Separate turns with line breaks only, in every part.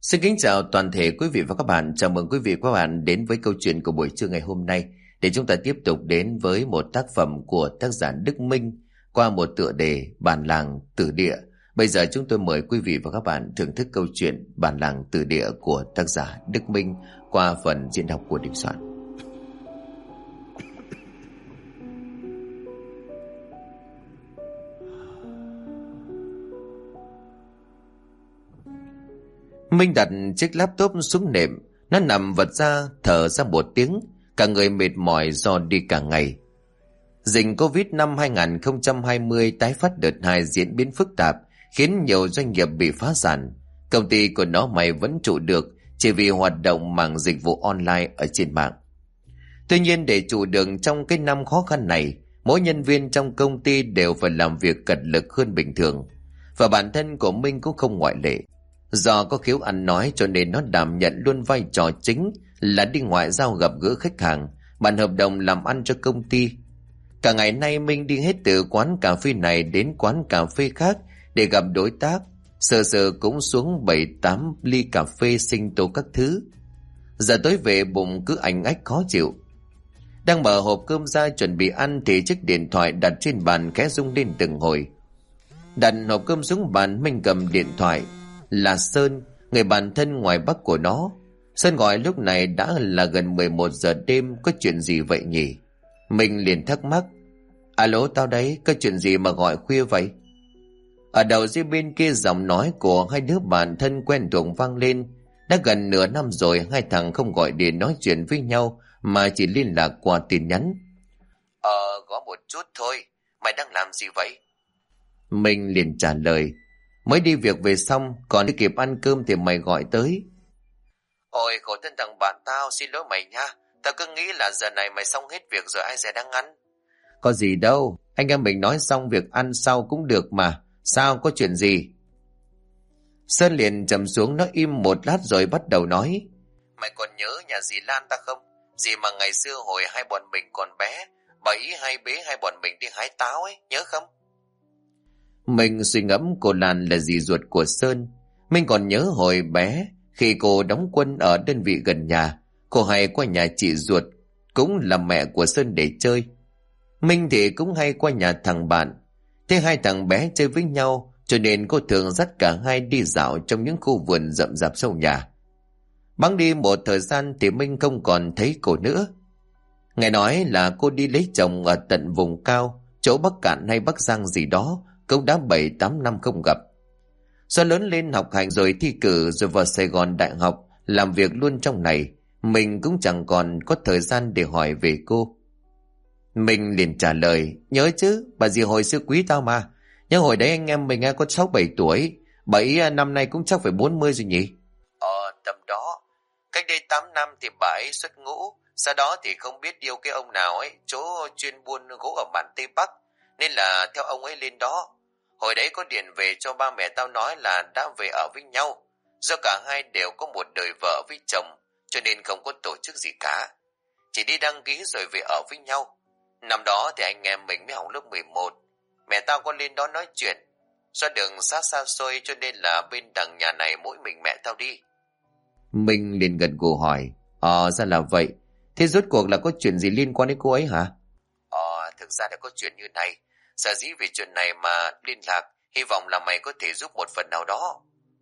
Xin kính chào toàn thể quý vị và các bạn. Chào mừng quý vị và các bạn đến với câu chuyện của buổi trưa ngày hôm nay, để chúng ta tiếp tục đến với một tác phẩm của tác giả Đức Minh qua một tựa đề Bản làng Tử Địa. Bây giờ chúng tôi mời quý vị và các bạn thưởng thức câu chuyện Bản làng Tử Địa của tác giả Đức Minh qua phần diễn đọc của Đình Soạn. Minh đặt chiếc laptop xuống nệm, nó nằm vật ra thở ra một tiếng, cả người mệt mỏi do đi cả ngày. Dịch Covid năm 2020 tái phát đợt 2 diễn biến phức tạp, khiến nhiều doanh nghiệp bị phá sản. Công ty của nó mày vẫn trụ được chỉ vì hoạt động mảng dịch vụ online ở trên mạng. Tuy nhiên, để trụ được trong cái năm khó khăn này, mỗi nhân viên trong công ty đều phải làm việc cật lực hơn bình thường, và bản thân của Minh cũng không ngoại lệ. Do có khiếu ăn nói cho nên nó đảm nhận luôn vai trò chính là đi ngoại giao gặp gỡ khách hàng, bàn hợp đồng làm ăn cho công ty. Cả ngày nay Minh đi hết từ quán cà phê này đến quán cà phê khác để gặp đối tác, sờ cũng xuống 7-8 ly cà phê sinh tố các thứ. Giờ tối về bụng cứ ành ách khó chịu. Đang mở hộp cơm ra chuẩn bị ăn thì chiếc điện thoại đặt trên bàn khẽ rung lên từng hồi. Đặt hộp cơm xuống bàn, Minh cầm điện thoại. Là Sơn, người bạn thân ngoài Bắc của nó. Sơn gọi lúc này đã là gần 11 giờ đêm, có chuyện gì vậy nhỉ? Mình liền thắc mắc. Alo, tao đấy, có chuyện gì mà gọi khuya vậy? Ở đầu dây bên kia giọng nói của hai đứa bạn thân quen thuộc vang lên. Đã gần nửa năm rồi hai thằng không gọi điện nói chuyện với nhau mà chỉ liên lạc qua tin nhắn. Có một chút thôi, mày đang làm gì vậy? Mình liền trả lời. Mới đi việc về xong, còn đi kịp ăn cơm thì mày gọi tới. Ôi khổ thân thằng bạn tao, xin lỗi mày nha. Tao cứ nghĩ là giờ này mày xong hết việc rồi ai sẽ đang ăn. Có gì đâu, anh em mình nói xong việc ăn sau cũng được mà. Sao, có chuyện gì? Sơn liền trầm xuống, nó im một lát rồi bắt đầu nói. Mày còn nhớ nhà dì Lan ta không? Dì mà ngày xưa hồi hai bọn mình còn bé, bà ý hay bế hai bọn mình đi hái táo ấy, nhớ không? Mình suy ngẫm cô Lan là dì ruột của Sơn. Mình còn nhớ hồi bé, khi cô đóng quân ở đơn vị gần nhà, cô hay qua nhà chị ruột, cũng là mẹ của Sơn để chơi. Minh thì cũng hay qua nhà thằng bạn. Thế hai thằng bé chơi với nhau, cho nên cô thường dắt cả hai đi dạo trong những khu vườn rậm rạp sau nhà. Bẵng đi một thời gian thì Minh không còn thấy cô nữa. Nghe nói là cô đi lấy chồng ở tận vùng cao, chỗ Bắc Cạn hay Bắc Giang gì đó, cũng đã 7-8 năm không gặp. Do lớn lên học hành rồi thi cử rồi vào Sài Gòn đại học làm việc luôn trong này, mình cũng chẳng còn có thời gian để hỏi về cô. Mình liền trả lời, nhớ chứ, bà dì hồi xưa quý tao mà. Nhưng hồi đấy anh em mình có 6-7 tuổi, bà ấy năm nay cũng chắc phải 40 rồi nhỉ? Tầm đó. Cách đây 8 năm thì bà ấy xuất ngũ, sau đó thì không biết yêu cái ông nào ấy, chỗ chuyên buôn gỗ ở bản Tây Bắc, nên là theo ông ấy lên đó. Hồi đấy có điện về cho ba mẹ tao nói là đã về ở với nhau. Do cả hai đều có một đời vợ với chồng, cho nên không có tổ chức gì cả. Chỉ đi đăng ký rồi về ở với nhau. Năm đó thì anh em mình mới học lớp 11. Mẹ tao có lên đó nói chuyện. Do đường xa xa xôi cho nên là bên đằng nhà này mỗi mình mẹ tao đi. Mình liền gật gù hỏi. Ra là vậy. Thế rốt cuộc là có chuyện gì liên quan đến cô ấy hả? Thực ra đã có chuyện như này. Sở dĩ về chuyện này mà liên lạc, hy vọng là mày có thể giúp một phần nào đó.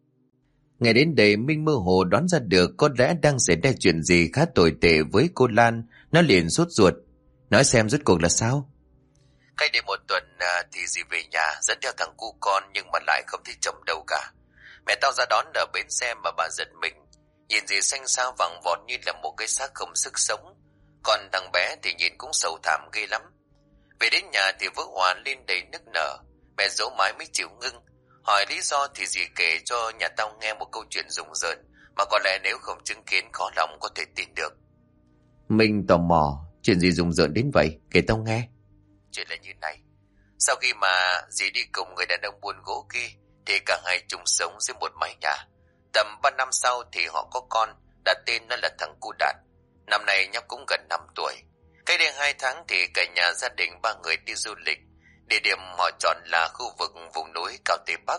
Nghe đến đây Minh mơ hồ đoán ra được có lẽ đang xảy ra chuyện gì khá tồi tệ với cô Lan. Nó liền sốt ruột. Nói xem rốt cuộc là sao? Cách đây một tuần thì dì về nhà dẫn theo thằng cu con, nhưng mà lại không thấy chồng đâu cả. Mẹ tao ra đón ở bến xe mà bà giật mình. Nhìn dì xanh xao vàng vọt như là một cái xác không sức sống. Còn thằng bé thì nhìn cũng sầu thảm ghê lắm. Về đến nhà thì vỡ òa lên đầy nức nở. Mẹ dỗ mãi mới chịu ngưng. Hỏi lý do thì dì kể cho nhà tao nghe một câu chuyện rùng rợn mà có lẽ nếu không chứng kiến khó lòng có thể tin được. Mình tò mò, chuyện gì rùng rợn đến vậy, kể tao nghe. Chuyện là như này. Sau khi mà dì đi cùng người đàn ông buôn gỗ kia thì cả hai chung sống dưới một mái nhà. Tầm 3 năm sau thì họ có con, đặt tên nó là thằng Cu Đạt. Năm nay nhóc cũng gần 5 tuổi. Cách đây 2 tháng thì cả nhà gia đình 3 người đi du lịch. Địa điểm họ chọn là khu vực vùng núi cao Tây Bắc,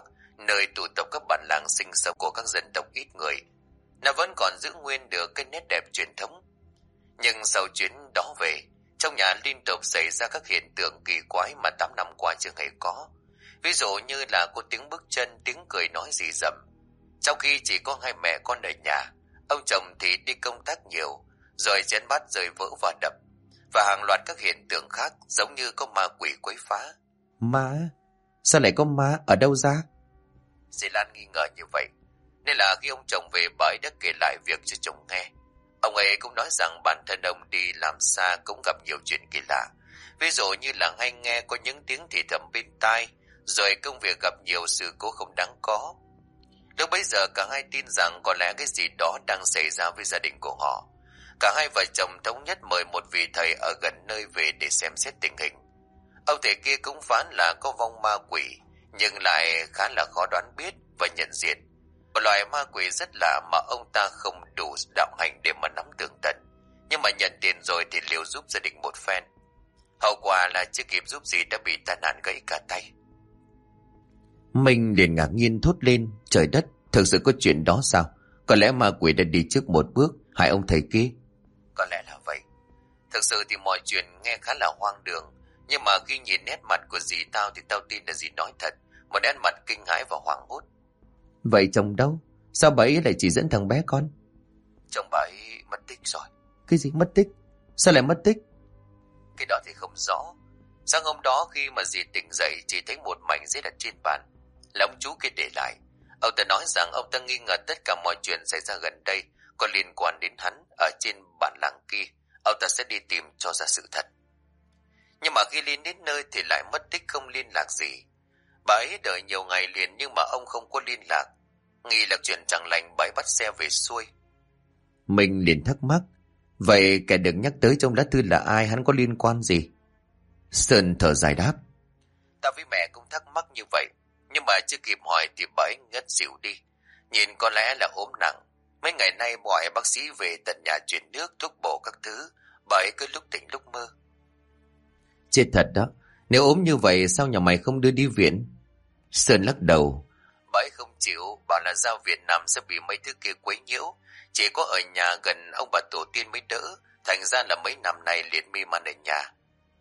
nơi tụ tập các bản làng sinh sống của các dân tộc ít người. Nó vẫn còn giữ nguyên được cái nét đẹp truyền thống. Nhưng sau chuyến đó về, trong nhà liên tục xảy ra các hiện tượng kỳ quái mà 8 năm qua chưa hề có. Ví dụ như là có tiếng bước chân, tiếng cười nói rì rầm. Trong khi chỉ có hai mẹ con ở nhà, ông chồng thì đi công tác nhiều, rồi chén bát rơi vỡ và đập. Và hàng loạt các hiện tượng khác giống như có ma quỷ quấy phá.
Ma? Sao lại có ma? Ở đâu ra?
Dì Lan nghi ngờ như vậy, nên là khi ông chồng về, bà ấy đã kể lại việc cho chồng nghe. Ông ấy cũng nói rằng bản thân ông đi làm xa cũng gặp nhiều chuyện kỳ lạ. Ví dụ như là hay nghe có những tiếng thì thầm bên tai, rồi công việc gặp nhiều sự cố không đáng có. Lúc bấy giờ cả hai tin rằng có lẽ cái gì đó đang xảy ra với gia đình của họ. Cả hai vợ chồng thống nhất mời một vị thầy ở gần nơi về để xem xét tình hình. Ông thầy kia cũng phán là có vong ma quỷ, nhưng lại khá là khó đoán biết và nhận diện. Một loài ma quỷ rất lạ mà ông ta không đủ đạo hành để mà nắm tường tận, nhưng mà nhận tiền rồi thì liều giúp gia đình một phen. Hậu quả là chưa kịp giúp gì đã bị tai nạn gãy cả tay.
Mình liền ngạc nhiên thốt lên, trời đất, thực sự có chuyện đó sao? Có lẽ ma quỷ đã đi trước một bước, hại ông thầy kia.
Có lẽ là vậy. Thực sự thì mọi chuyện nghe khá là hoang đường, nhưng mà khi nhìn nét mặt của dì tao thì tao tin là dì nói thật. Một nét mặt kinh hãi và hoảng hốt.
Vậy chồng đâu? Sao bà ấy lại chỉ dẫn thằng bé con?
Chồng bà ấy mất tích rồi.
Cái gì mất tích? Sao lại mất tích?
Cái đó thì không rõ. Sáng hôm đó khi mà dì tỉnh dậy, chỉ thấy một mảnh giấy đặt trên bàn là ông chú kia để lại. Ông ta nói rằng ông ta nghi ngờ tất cả mọi chuyện xảy ra gần đây có liên quan đến hắn ở trên bản làng kia. Ông ta sẽ đi tìm cho ra sự thật. Nhưng mà khi lên đến nơi thì lại mất tích, không liên lạc gì. Bà ấy đợi nhiều ngày liền nhưng mà ông không có liên lạc. Nghi là chuyện chẳng lành, bà ấy bắt xe về xuôi.
Mình liền thắc mắc, vậy kẻ được nhắc tới trong lá thư là ai, hắn có liên quan gì? Sơn thở dài đáp,
Tao với mẹ cũng thắc mắc như vậy, nhưng mà chưa kịp hỏi thì bà ấy ngất xỉu đi. Nhìn có lẽ là ốm nặng. Mấy ngày nay mọi bác sĩ về tận nhà chuyển nước, thuốc bổ các thứ, bà ấy cứ lúc tỉnh lúc mơ.
chết thật đó, nếu ốm như vậy sao nhà mày không đưa đi viện? Sơn lắc đầu,
Bà ấy không chịu, bảo là ra Việt Nam sẽ bị mấy thứ kia quấy nhiễu. Chỉ có ở nhà gần ông bà tổ tiên mới đỡ, thành ra là mấy năm nay liền mê man ở nhà.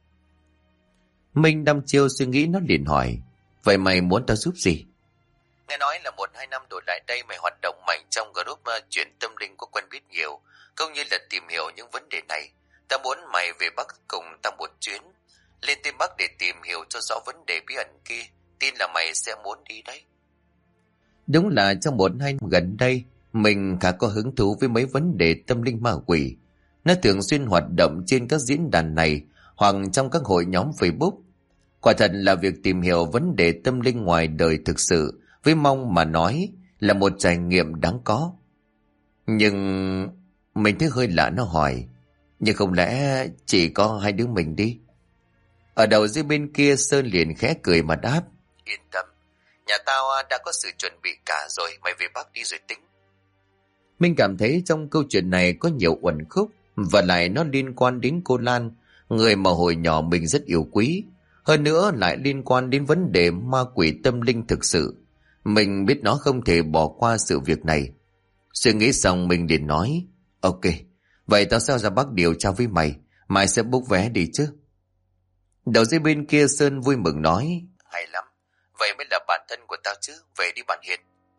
Minh đăm chiêu suy nghĩ, nó liền hỏi, vậy mày muốn tao giúp gì?
Nghe nói là 1-2 năm đổ lại đây mày hoạt động mạnh trong group chuyện tâm linh, có quen biết nhiều, cũng như là tìm hiểu những vấn đề này. Ta muốn mày về Bắc cùng ta một chuyến, lên Tây Bắc để tìm hiểu cho rõ vấn đề bí ẩn kia. Tin là mày sẽ muốn đi đấy.
Đúng là trong 1-2 năm gần đây, mình khá có hứng thú với mấy vấn đề tâm linh ma quỷ. Nó thường xuyên hoạt động trên các diễn đàn này hoặc trong các hội nhóm Facebook. Quả thật là việc tìm hiểu vấn đề tâm linh ngoài đời thực sự với mong mà nói là một trải nghiệm đáng có. Nhưng mình thấy hơi lạ, nó hỏi, nhưng không lẽ chỉ có hai đứa mình đi? Ở đầu dưới bên kia Sơn liền khẽ cười mà đáp,
Yên tâm, nhà tao đã có sự chuẩn bị cả rồi, mày về Bắc đi rồi tính.
Mình cảm thấy trong câu chuyện này có nhiều uẩn khúc, và lại nó liên quan đến cô Lan, người mà hồi nhỏ mình rất yêu quý. Hơn nữa lại liên quan đến vấn đề ma quỷ tâm linh thực sự. Mình biết nó không thể bỏ qua sự việc này. Suy nghĩ xong mình liền nói, ok, vậy tao sẽ ra Bắc điều tra với mày, mai sẽ book vé đi chứ. Đầu dây bên kia Sơn vui mừng nói,
Hay lắm, vậy mới là bản thân của tao chứ, về đi bạn Hiền.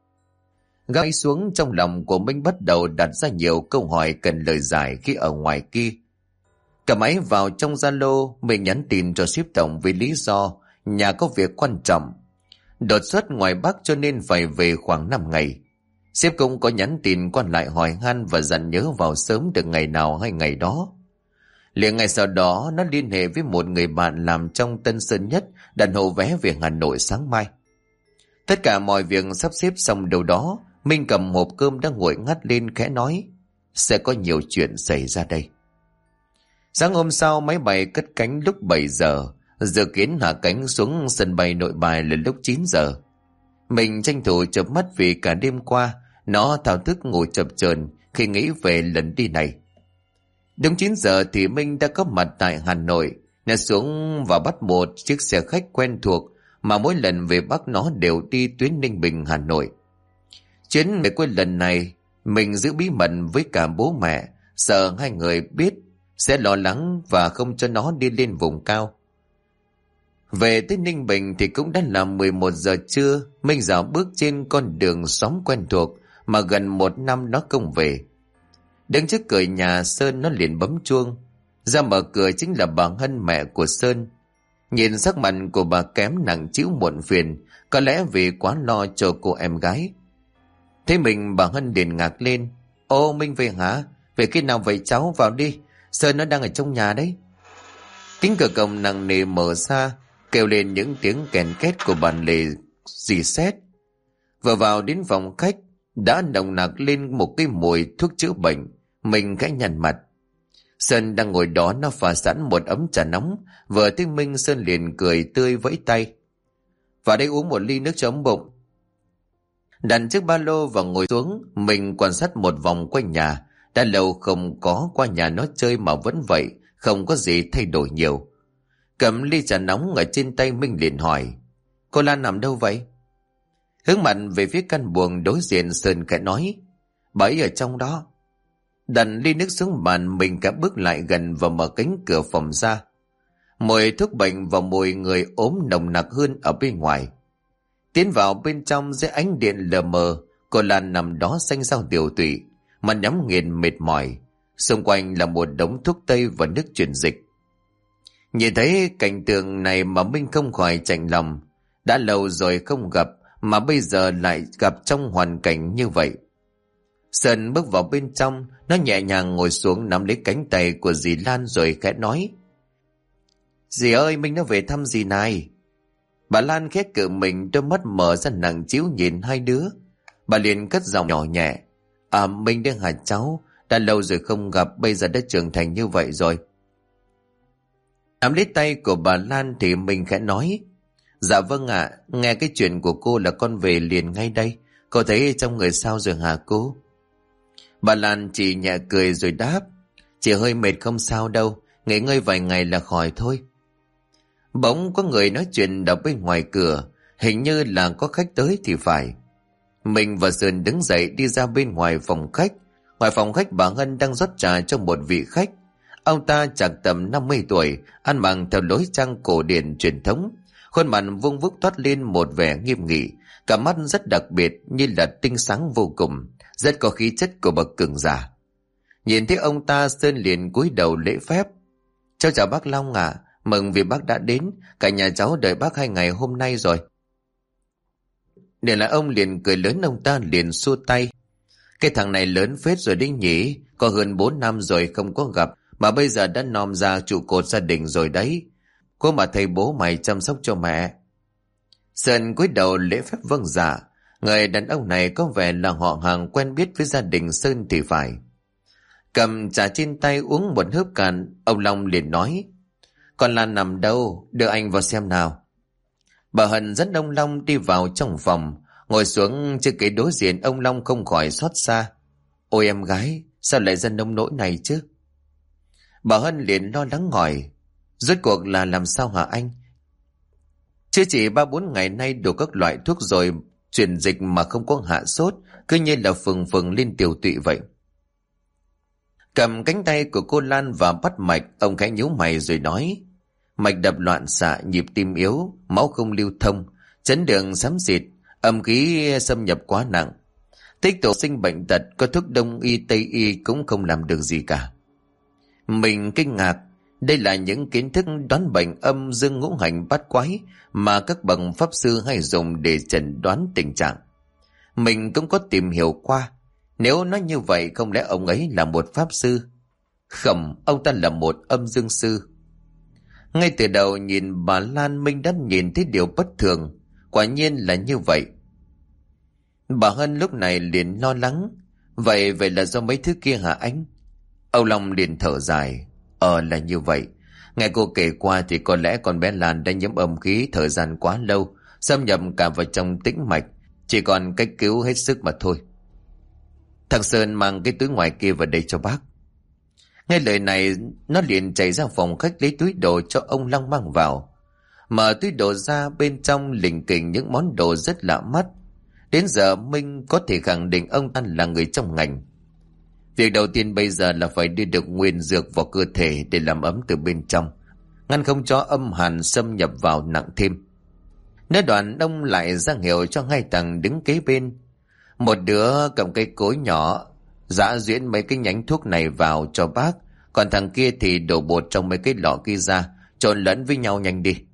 Gái xuống, trong lòng của Minh bắt đầu đặt ra nhiều câu hỏi cần lời giải khi ở ngoài kia. Cả máy vào trong Zalo, mình nhắn tin cho ship tổng với lý do nhà có việc quan trọng, đột xuất ngoài Bắc cho nên phải về khoảng 5 ngày. Sếp cũng có nhắn tin qua lại hỏi han và dặn nhớ vào sớm được ngày nào hay ngày đó. Liền ngày sau đó nó liên hệ với một người bạn làm trong Tân Sơn Nhất đặt hộ vé về Hà Nội sáng mai. Tất cả mọi việc sắp xếp xong đâu đó, Minh cầm hộp cơm đang nguội ngắt lên khẽ nói, sẽ có nhiều chuyện xảy ra đây. Sáng hôm sau máy bay cất cánh lúc 7 giờ, dự kiến hạ cánh xuống sân bay Nội Bài là lúc 9 giờ. Mình tranh thủ chợp mắt vì cả đêm qua nó thao thức ngủ chập chờn khi nghĩ về lần đi này. Đúng 9 giờ thì Minh đã có mặt tại Hà Nội, nó xuống và bắt một chiếc xe khách quen thuộc
mà mỗi lần về Bắc nó đều đi tuyến Ninh Bình Hà Nội. Chuyến về quê lần này mình giữ bí mật với cả bố mẹ, sợ hai người biết sẽ lo lắng và không cho nó đi lên vùng cao. Về tới Ninh Bình thì cũng đã là 11 giờ trưa. Minh dạo bước trên con đường xóm quen thuộc mà gần 1 năm nó không về. Đứng trước cửa nhà Sơn, nó liền bấm chuông. Ra mở cửa chính là bà Hân, mẹ của Sơn. Nhìn sắc mặt của bà kém nặng trĩu muộn phiền, có lẽ vì quá lo cho cô em gái. Thế mình, bà Hân liền ngạc lên. Ô, Minh về hả? Về khi nào vậy cháu? Vào đi, Sơn nó đang ở trong nhà đấy. Kính cửa cổng nặng nề mở ra, kêu lên những tiếng kèn két của bàn lề rì sét. Vừa vào đến phòng khách đã nồng nặc lên một cái mùi thuốc chữa bệnh. Mình khẽ nhăn mặt. Sơn đang ngồi đó, nó pha sẵn một ấm trà nóng. Vừa thấy Minh, Sơn liền cười tươi vẫy tay. Vào đây uống một ly nước cho ấm bụng. Đặt chiếc ba lô và ngồi xuống. Mình quan sát một vòng quanh nhà. Đã lâu không có qua nhà nó chơi mà vẫn vậy, không có gì thay đổi nhiều. Cầm ly trà nóng ở trên tay, Minh liền hỏi. Cô Lan nằm đâu vậy? Hướng mặt về phía căn buồng đối diện, Sơn khẽ nói. Bà ấy ở trong đó. Đặt ly nước xuống bàn, mình cả bước lại gần và mở cánh cửa phòng ra. Mùi thuốc bệnh và mùi người ốm nồng nặc hơn ở bên ngoài. Tiến vào bên trong dưới ánh điện lờ mờ, cô Lan nằm đó xanh xao tiều tụy, mà nhắm nghiền mệt mỏi. Xung quanh là một đống thuốc tây và nước truyền dịch. Nhìn thấy cảnh tượng này mà Minh không khỏi chạnh lòng. Đã lâu rồi không gặp mà bây giờ lại gặp trong hoàn cảnh như vậy. Sơn bước vào bên trong, nó nhẹ nhàng ngồi xuống nắm lấy cánh tay của dì Lan rồi khẽ nói. Dì ơi, Minh nó về thăm dì này. Bà Lan khét cự mình, đôi mắt mở ra nặng trĩu nhìn hai đứa. Bà liền cất giọng nhỏ nhẹ. Minh đang hả cháu? Đã lâu rồi không gặp, bây giờ đã trưởng thành như vậy rồi. Nắm lấy tay của bà Lan thì mình khẽ nói. Dạ vâng ạ, nghe cái chuyện của cô là con về liền ngay đây. Cô thấy trong người sao rồi hả cô? Bà Lan chỉ nhẹ cười rồi đáp. Chỉ hơi mệt không sao đâu, nghỉ ngơi vài ngày là khỏi thôi. Bỗng có người nói chuyện ở bên ngoài cửa, hình như là có khách tới thì phải. Mình và Sơn đứng dậy đi ra bên ngoài phòng khách. Ngoài phòng khách, bà Hân đang rót trà cho một vị khách. Ông ta chạc tầm 50 tuổi, ăn mặc theo lối trang cổ điển truyền thống. Khuôn mặt vuông vức toát lên một vẻ nghiêm nghị, cả mắt rất đặc biệt như là tinh sáng vô cùng, rất có khí chất của bậc cường giả. Nhìn thấy ông ta, Sơn liền cúi đầu lễ phép. Cháu chào bác Long ạ, mừng vì bác đã đến, cả nhà cháu đợi bác 2 ngày hôm nay rồi. Để lại ông liền cười lớn, ông ta liền xua tay. Cái thằng này lớn phết rồi đấy nhỉ, có hơn 4 năm rồi không có gặp, mà bây giờ đã nom ra trụ cột gia đình rồi đấy. Cô mà thầy bố mày chăm sóc cho mẹ. Sơn cúi đầu lễ phép vâng dạ. Người đàn ông này có vẻ là họ hàng quen biết với gia đình Sơn thì phải. Cầm trà trên tay uống một hớp cạn, ông Long liền nói. Con Lan nằm đâu, đưa anh vào xem nào. Bà Hân dẫn ông Long đi vào trong phòng, ngồi xuống trước cái đối diện. Ông Long không khỏi xót xa. Ôi em gái, sao lại ra nông nỗi này chứ? Bà Hân liền lo lắng hỏi. Rốt cuộc là làm sao hả anh? Chứ chỉ 3-4 ngày nay đủ các loại thuốc rồi, truyền dịch mà không có hạ sốt, cứ như là phừng phừng lên tiểu tụy vậy. Cầm cánh tay của cô Lan và bắt mạch, ông khẽ nhíu mày rồi nói. Mạch đập loạn xạ, nhịp tim yếu, máu không lưu thông, chấn đường xám xịt, âm khí xâm nhập quá nặng. Tích tụ sinh bệnh tật, có thuốc đông y tây y cũng không làm được gì cả. Mình kinh ngạc. Đây là những kiến thức đoán bệnh âm dương ngũ hành bát quái mà các bậc pháp sư hay dùng để chẩn đoán tình trạng. Mình cũng có tìm hiểu qua. Nếu nói như vậy, không lẽ ông ấy là một pháp sư? Không, ông ta là một âm dương sư. Ngay từ đầu nhìn bà Lan, Minh đã nhìn thấy điều bất thường. Quả nhiên là như vậy. Bà Hân lúc này liền lo lắng. Vậy là do mấy thứ kia hả anh? Ông Long liền thở dài. Là như vậy. Nghe cô kể qua thì có lẽ con bé Lan đã nhiễm âm khí thời gian quá lâu, xâm nhập cả vào trong tĩnh mạch, chỉ còn cách cứu hết sức mà thôi. Thằng Sơn mang cái túi ngoài kia vào đây cho bác. Nghe lời này, nó liền chạy ra phòng khách lấy túi đồ cho ông Long mang vào. Mở túi đồ ra, bên trong lình kình những món đồ rất lạ mắt. Đến giờ Minh có thể khẳng định ông ta là người trong ngành. Việc đầu tiên bây giờ là phải đưa được nguyên dược vào cơ thể để làm ấm từ bên trong, ngăn không cho âm hàn xâm nhập vào nặng thêm. Nói đoạn ông lại ra hiệu cho hai thằng đứng kế bên. Một đứa cầm cây cối nhỏ giã nhuyễn mấy cái nhánh thuốc này vào cho bác, còn thằng kia thì đổ bột trong mấy cái lọ kia ra, trộn lẫn với nhau nhanh đi.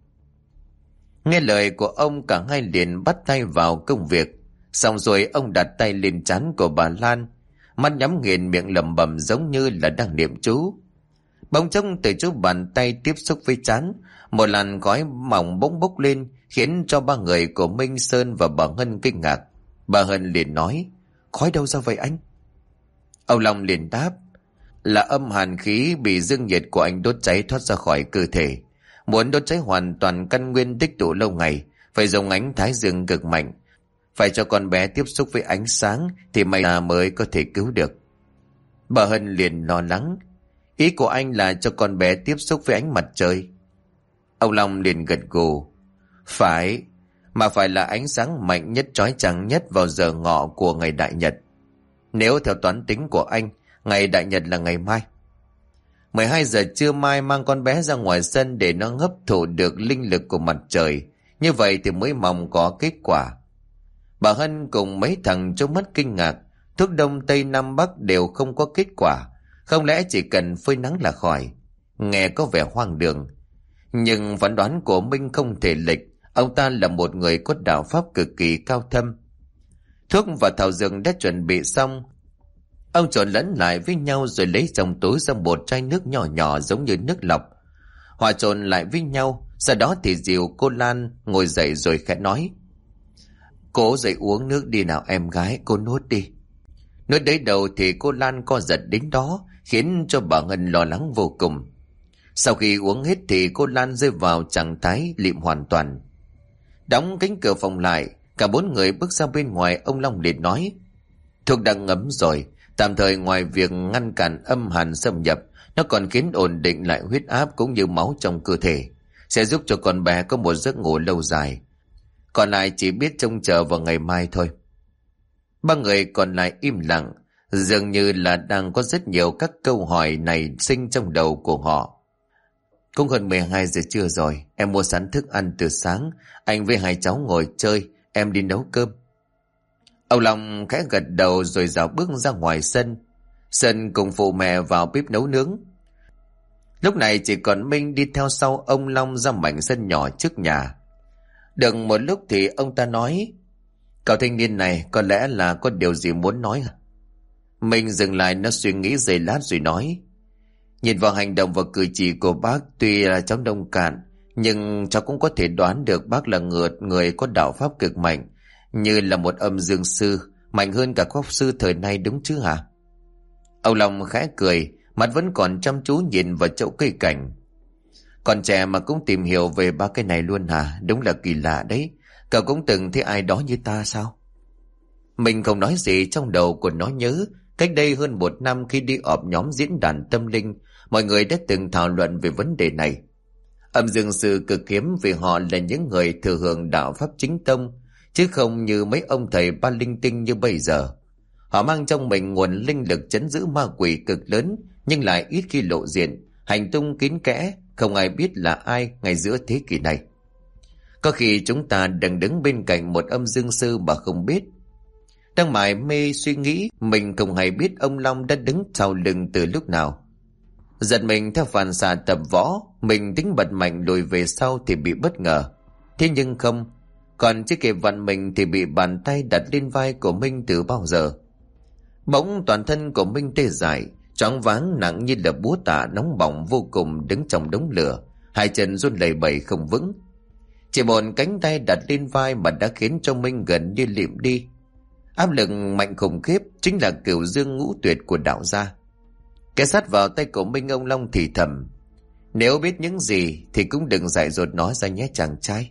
Nghe lời của ông, cả hai liền bắt tay vào công việc. Xong rồi ông đặt tay lên trán của bà Lan, mắt nhắm nghiền, miệng lẩm bẩm giống như là đang niệm chú. Bỗng chốc từ chỗ bàn tay tiếp xúc với trán, một làn khói mỏng bỗng bốc lên, khiến cho ba người của Minh, Sơn và bà Hân kinh ngạc. Bà Hân liền nói: khói đâu ra vậy anh? Ông Long liền đáp: là âm hàn khí bị dương nhiệt của anh đốt cháy thoát ra khỏi cơ thể. Muốn đốt cháy hoàn toàn căn nguyên tích tụ lâu ngày, phải dùng ánh thái dương cực mạnh, phải cho con bé tiếp xúc với ánh sáng thì may ra mới có thể cứu được. Bà Hân liền lo lắng: ý của anh là cho con bé tiếp xúc với ánh mặt trời? Ông Long liền gật gù: phải, mà phải là ánh sáng mạnh nhất, chói chang nhất vào giờ ngọ của ngày đại nhật. Nếu theo toán tính của anh, ngày đại nhật là ngày mai. 12 giờ trưa mai mang con bé ra ngoài sân để nó hấp thụ được linh lực của mặt trời. Như vậy thì mới mong có kết quả. Bà Hân cùng mấy thằng trông mắt kinh ngạc. Thuốc đông Tây Nam Bắc đều không có kết quả. Không lẽ chỉ cần phơi nắng là khỏi? Nghe có vẻ hoang đường. Nhưng phán đoán của Minh không thể lệch. Ông ta là một người có đạo pháp cực kỳ cao thâm. Thuốc và thảo dược đã chuẩn bị xong. Ông trộn lẫn lại với nhau rồi lấy trong túi ra một chai nước nhỏ nhỏ giống như nước lọc. Hòa trộn lại với nhau. Sau đó thì dìu cô Lan ngồi dậy rồi khẽ nói: cố dậy uống nước đi nào em gái, cô nuốt đi. Nuốt đấy đầu thì cô Lan co giật đến đó, khiến cho bà Ngân lo lắng vô cùng. Sau khi uống hết thì cô Lan rơi vào trạng thái lịm hoàn toàn. Đóng cánh cửa phòng lại, cả bốn người bước ra bên ngoài. Ông Long liền nói: thuốc đang ngấm rồi, tạm thời ngoài việc ngăn cản âm hàn xâm nhập, nó còn khiến ổn định lại huyết áp cũng như máu trong cơ thể, sẽ giúp cho con bé có một giấc ngủ lâu dài. Còn lại chỉ biết trông chờ vào ngày mai thôi. Ba người còn lại im lặng, dường như là đang có rất nhiều các câu hỏi này sinh trong đầu của họ. Cũng gần 12 giờ trưa rồi, em mua sẵn thức ăn từ sáng, anh với hai cháu ngồi chơi, em đi nấu cơm. Ông Long khẽ gật đầu rồi dạo bước ra ngoài sân. Sơn cùng phụ mẹ vào bếp nấu nướng. Lúc này chỉ còn Minh đi theo sau ông Long ra mảnh sân nhỏ trước nhà. Được một lúc thì ông ta nói: cậu thanh niên này có lẽ là có điều gì muốn nói hả? Minh dừng lại, nó suy nghĩ giây lát rồi nói: nhìn vào hành động và cử chỉ của bác, tuy là cháu nông cạn, nhưng cháu cũng có thể đoán được bác là người có đạo pháp cực mạnh, như là một âm dương sư, mạnh hơn cả pháp sư thời nay, đúng chứ hả? Ông Long khẽ cười, mắt vẫn còn chăm chú nhìn vào chậu cây cảnh. Còn trẻ mà cũng tìm hiểu về ba cái này luôn hả? Đúng là kỳ lạ đấy. Cậu cũng từng thấy ai đó như ta sao? Mình không nói gì, trong đầu của nó nhớ cách đây hơn 1 năm khi đi họp nhóm diễn đàn tâm linh, mọi người đã từng thảo luận về vấn đề này. Âm dương sư cực hiếm vì họ là những người thừa hưởng đạo pháp chính tông, chứ không như mấy ông thầy ba linh tinh như bây giờ. Họ mang trong mình nguồn linh lực trấn giữ ma quỷ cực lớn, nhưng lại ít khi lộ diện, hành tung kín kẽ, không ai biết là ai ngay giữa thế kỷ này. Có khi chúng ta đang đứng bên cạnh một âm dương sư mà không biết. Đang mải mê suy nghĩ, mình không hay biết ông Long đã đứng sau lưng từ lúc nào. Giật mình theo phản xạ tập võ, mình tính bật mạnh lùi về sau thì bị bất ngờ. Thế nhưng không, còn chưa kịp vặn mình thì bị bàn tay đặt lên vai của Minh từ bao giờ. Bỗng toàn thân của Minh tê dại, choáng váng nặng như là búa tạ nóng bỏng vô cùng, đứng trong đống lửa, hai chân run lẩy bẩy không vững. Chỉ một cánh tay đặt lên vai mà đã khiến cho Minh gần như liệm đi. Áp lực mạnh khủng khiếp, chính là cửu dương ngũ tuyệt của đạo gia. Kẻ sát vào tay của Minh, ông Long thì thầm: nếu biết những gì thì cũng đừng dại dột nói ra nhé chàng trai.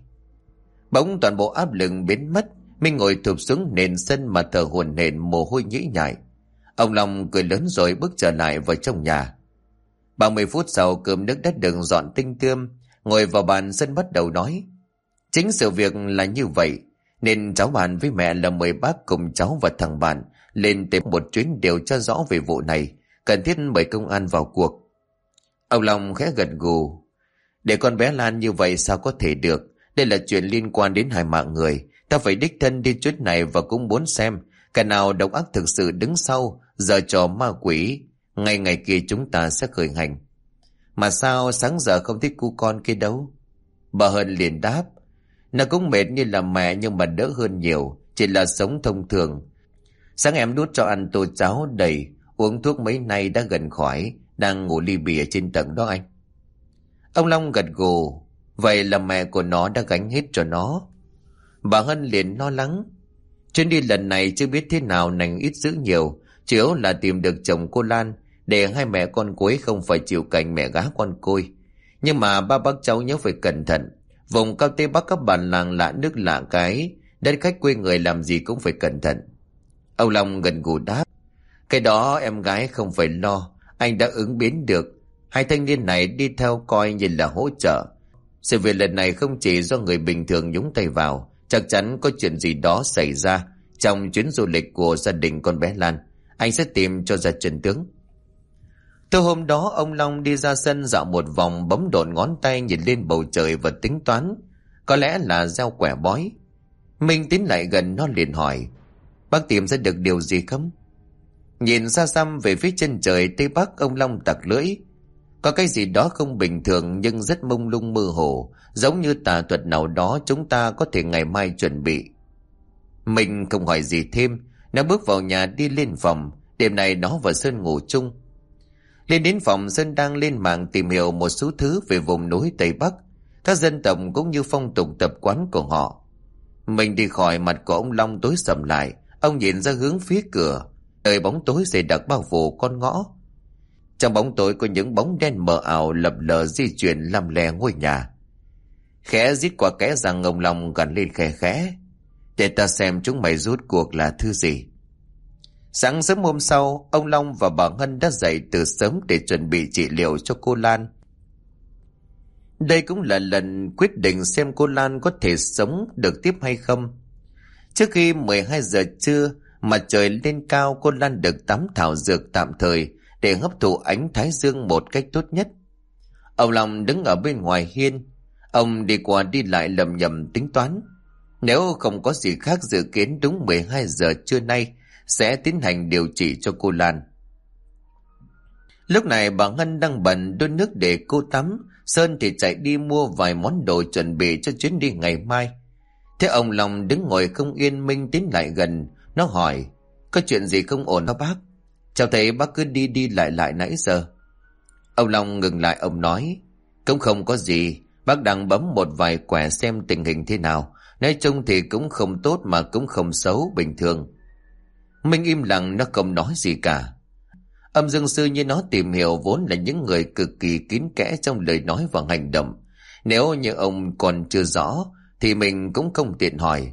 Bỗng toàn bộ áp lực biến mất, Minh ngồi thụp xuống nền sân mà thở hổn hển, mồ hôi nhễ nhại. Ông Long cười lớn rồi bước trở lại vào trong nhà. 30 phút sau, cơm nước đã được dọn tinh tươm, ngồi vào bàn Sơn bắt đầu nói. Chính sự việc là như vậy, nên cháu bàn với mẹ là mời bác cùng cháu và thằng bạn lên tìm một chuyến điều tra rõ về vụ này, cần thiết mời công an vào cuộc. Ông Long khẽ gật gù. Để con bé Lan như vậy sao có thể được, đây là chuyện liên quan đến hai mạng người, ta phải đích thân đi chuyến này và cũng muốn xem cái nào độc ác thực sự đứng sau giở trò ma quỷ. Ngày ngày kia chúng ta sẽ khởi hành. Mà sao sáng giờ không thích cu con kia đâu? Bà Hân liền đáp. Nó cũng mệt như là mẹ nhưng mà đỡ hơn nhiều, chỉ là sống thông thường. Sáng em đút cho ăn tô cháo đầy, uống thuốc mấy nay đã gần khỏi, đang ngủ li bì ở trên tầng đó anh. Ông Long gật gù. Vậy là mẹ của nó đã gánh hết cho nó. Bà Hân liền lo lắng. Chuyến đi lần này chưa biết thế nào nành ít dữ nhiều, chủ yếu là tìm được chồng cô Lan, để hai mẹ con cô ấy không phải chịu cảnh mẹ gá con côi. Nhưng mà ba bác cháu nhớ phải cẩn thận. Vùng cao Tây Bắc các bản làng lạ nước lạ cái, đất khách quê người làm gì cũng phải cẩn thận. Ông Long gần gù đáp. Cái đó em gái không phải lo, anh đã ứng biến được. Hai thanh niên này đi theo coi như là hỗ trợ. Sự việc lần này không chỉ do người bình thường nhúng tay vào, chắc chắn có chuyện gì đó xảy ra trong chuyến du lịch của gia đình con bé Lan. Anh sẽ tìm cho ra chân tướng. Từ hôm đó ông Long đi ra sân dạo một vòng, bấm độn ngón tay nhìn lên bầu trời và tính toán. Có lẽ là gieo quẻ bói. Minh tiến lại gần nó liền hỏi. Bác tìm ra được điều gì không? Nhìn xa xăm về phía chân trời Tây Bắc, ông Long tặc lưỡi. Có cái gì đó không bình thường nhưng rất mông lung mơ hồ, giống như tà thuật nào đó chúng ta có thể ngày mai chuẩn bị. Mình không hỏi gì thêm, nó bước vào nhà đi lên phòng. Đêm nay nó và Sơn ngủ chung. Lên đến phòng, Sơn đang lên mạng tìm hiểu một số thứ về vùng núi Tây Bắc, các dân tộc cũng như phong tục tập quán của họ. Mình đi khỏi, mặt của ông Long tối sầm lại. Ông nhìn ra hướng phía cửa, nơi bóng tối dày đặc bao phủ con ngõ. Trong bóng tối có những bóng đen mờ ảo lập lờ di chuyển làm lè ngôi nhà. Khẽ rít qua kẽ răng, ông Long gằn lên khẽ khẽ. Để ta xem chúng mày rút cuộc là thứ gì. Sáng sớm hôm sau, ông Long và bà Ngân đã dậy từ sớm để chuẩn bị trị liệu cho cô Lan. Đây cũng là lần quyết định xem cô Lan có thể sống được tiếp hay không. Trước khi 12 giờ trưa, mặt trời lên cao, cô Lan được tắm thảo dược tạm thời để hấp thụ ánh thái dương một cách tốt nhất. Ông Long đứng ở bên ngoài hiên. Ông đi qua đi lại lầm nhầm tính toán. Nếu không có gì khác, dự kiến đúng 12 giờ trưa nay sẽ tiến hành điều trị cho cô Lan. Lúc này bà Ngân đang bận đun nước để cô tắm. Sơn thì chạy đi mua vài món đồ chuẩn bị cho chuyến đi ngày mai. Thế ông Long đứng ngồi không yên. Minh tiến lại gần. Nó hỏi. Có chuyện gì không ổn hả bác? Cháu thấy bác cứ đi đi lại lại nãy giờ. Ông Long ngừng lại, ông nói. Cũng không có gì. Bác đang bấm một vài quẻ xem tình hình thế nào. Nói chung thì cũng không tốt mà cũng không xấu, bình thường. Minh im lặng, nó không nói gì cả. Âm dương sư như nó tìm hiểu vốn là những người cực kỳ kín kẽ trong lời nói và hành động. Nếu như ông còn chưa rõ thì mình cũng không tiện hỏi.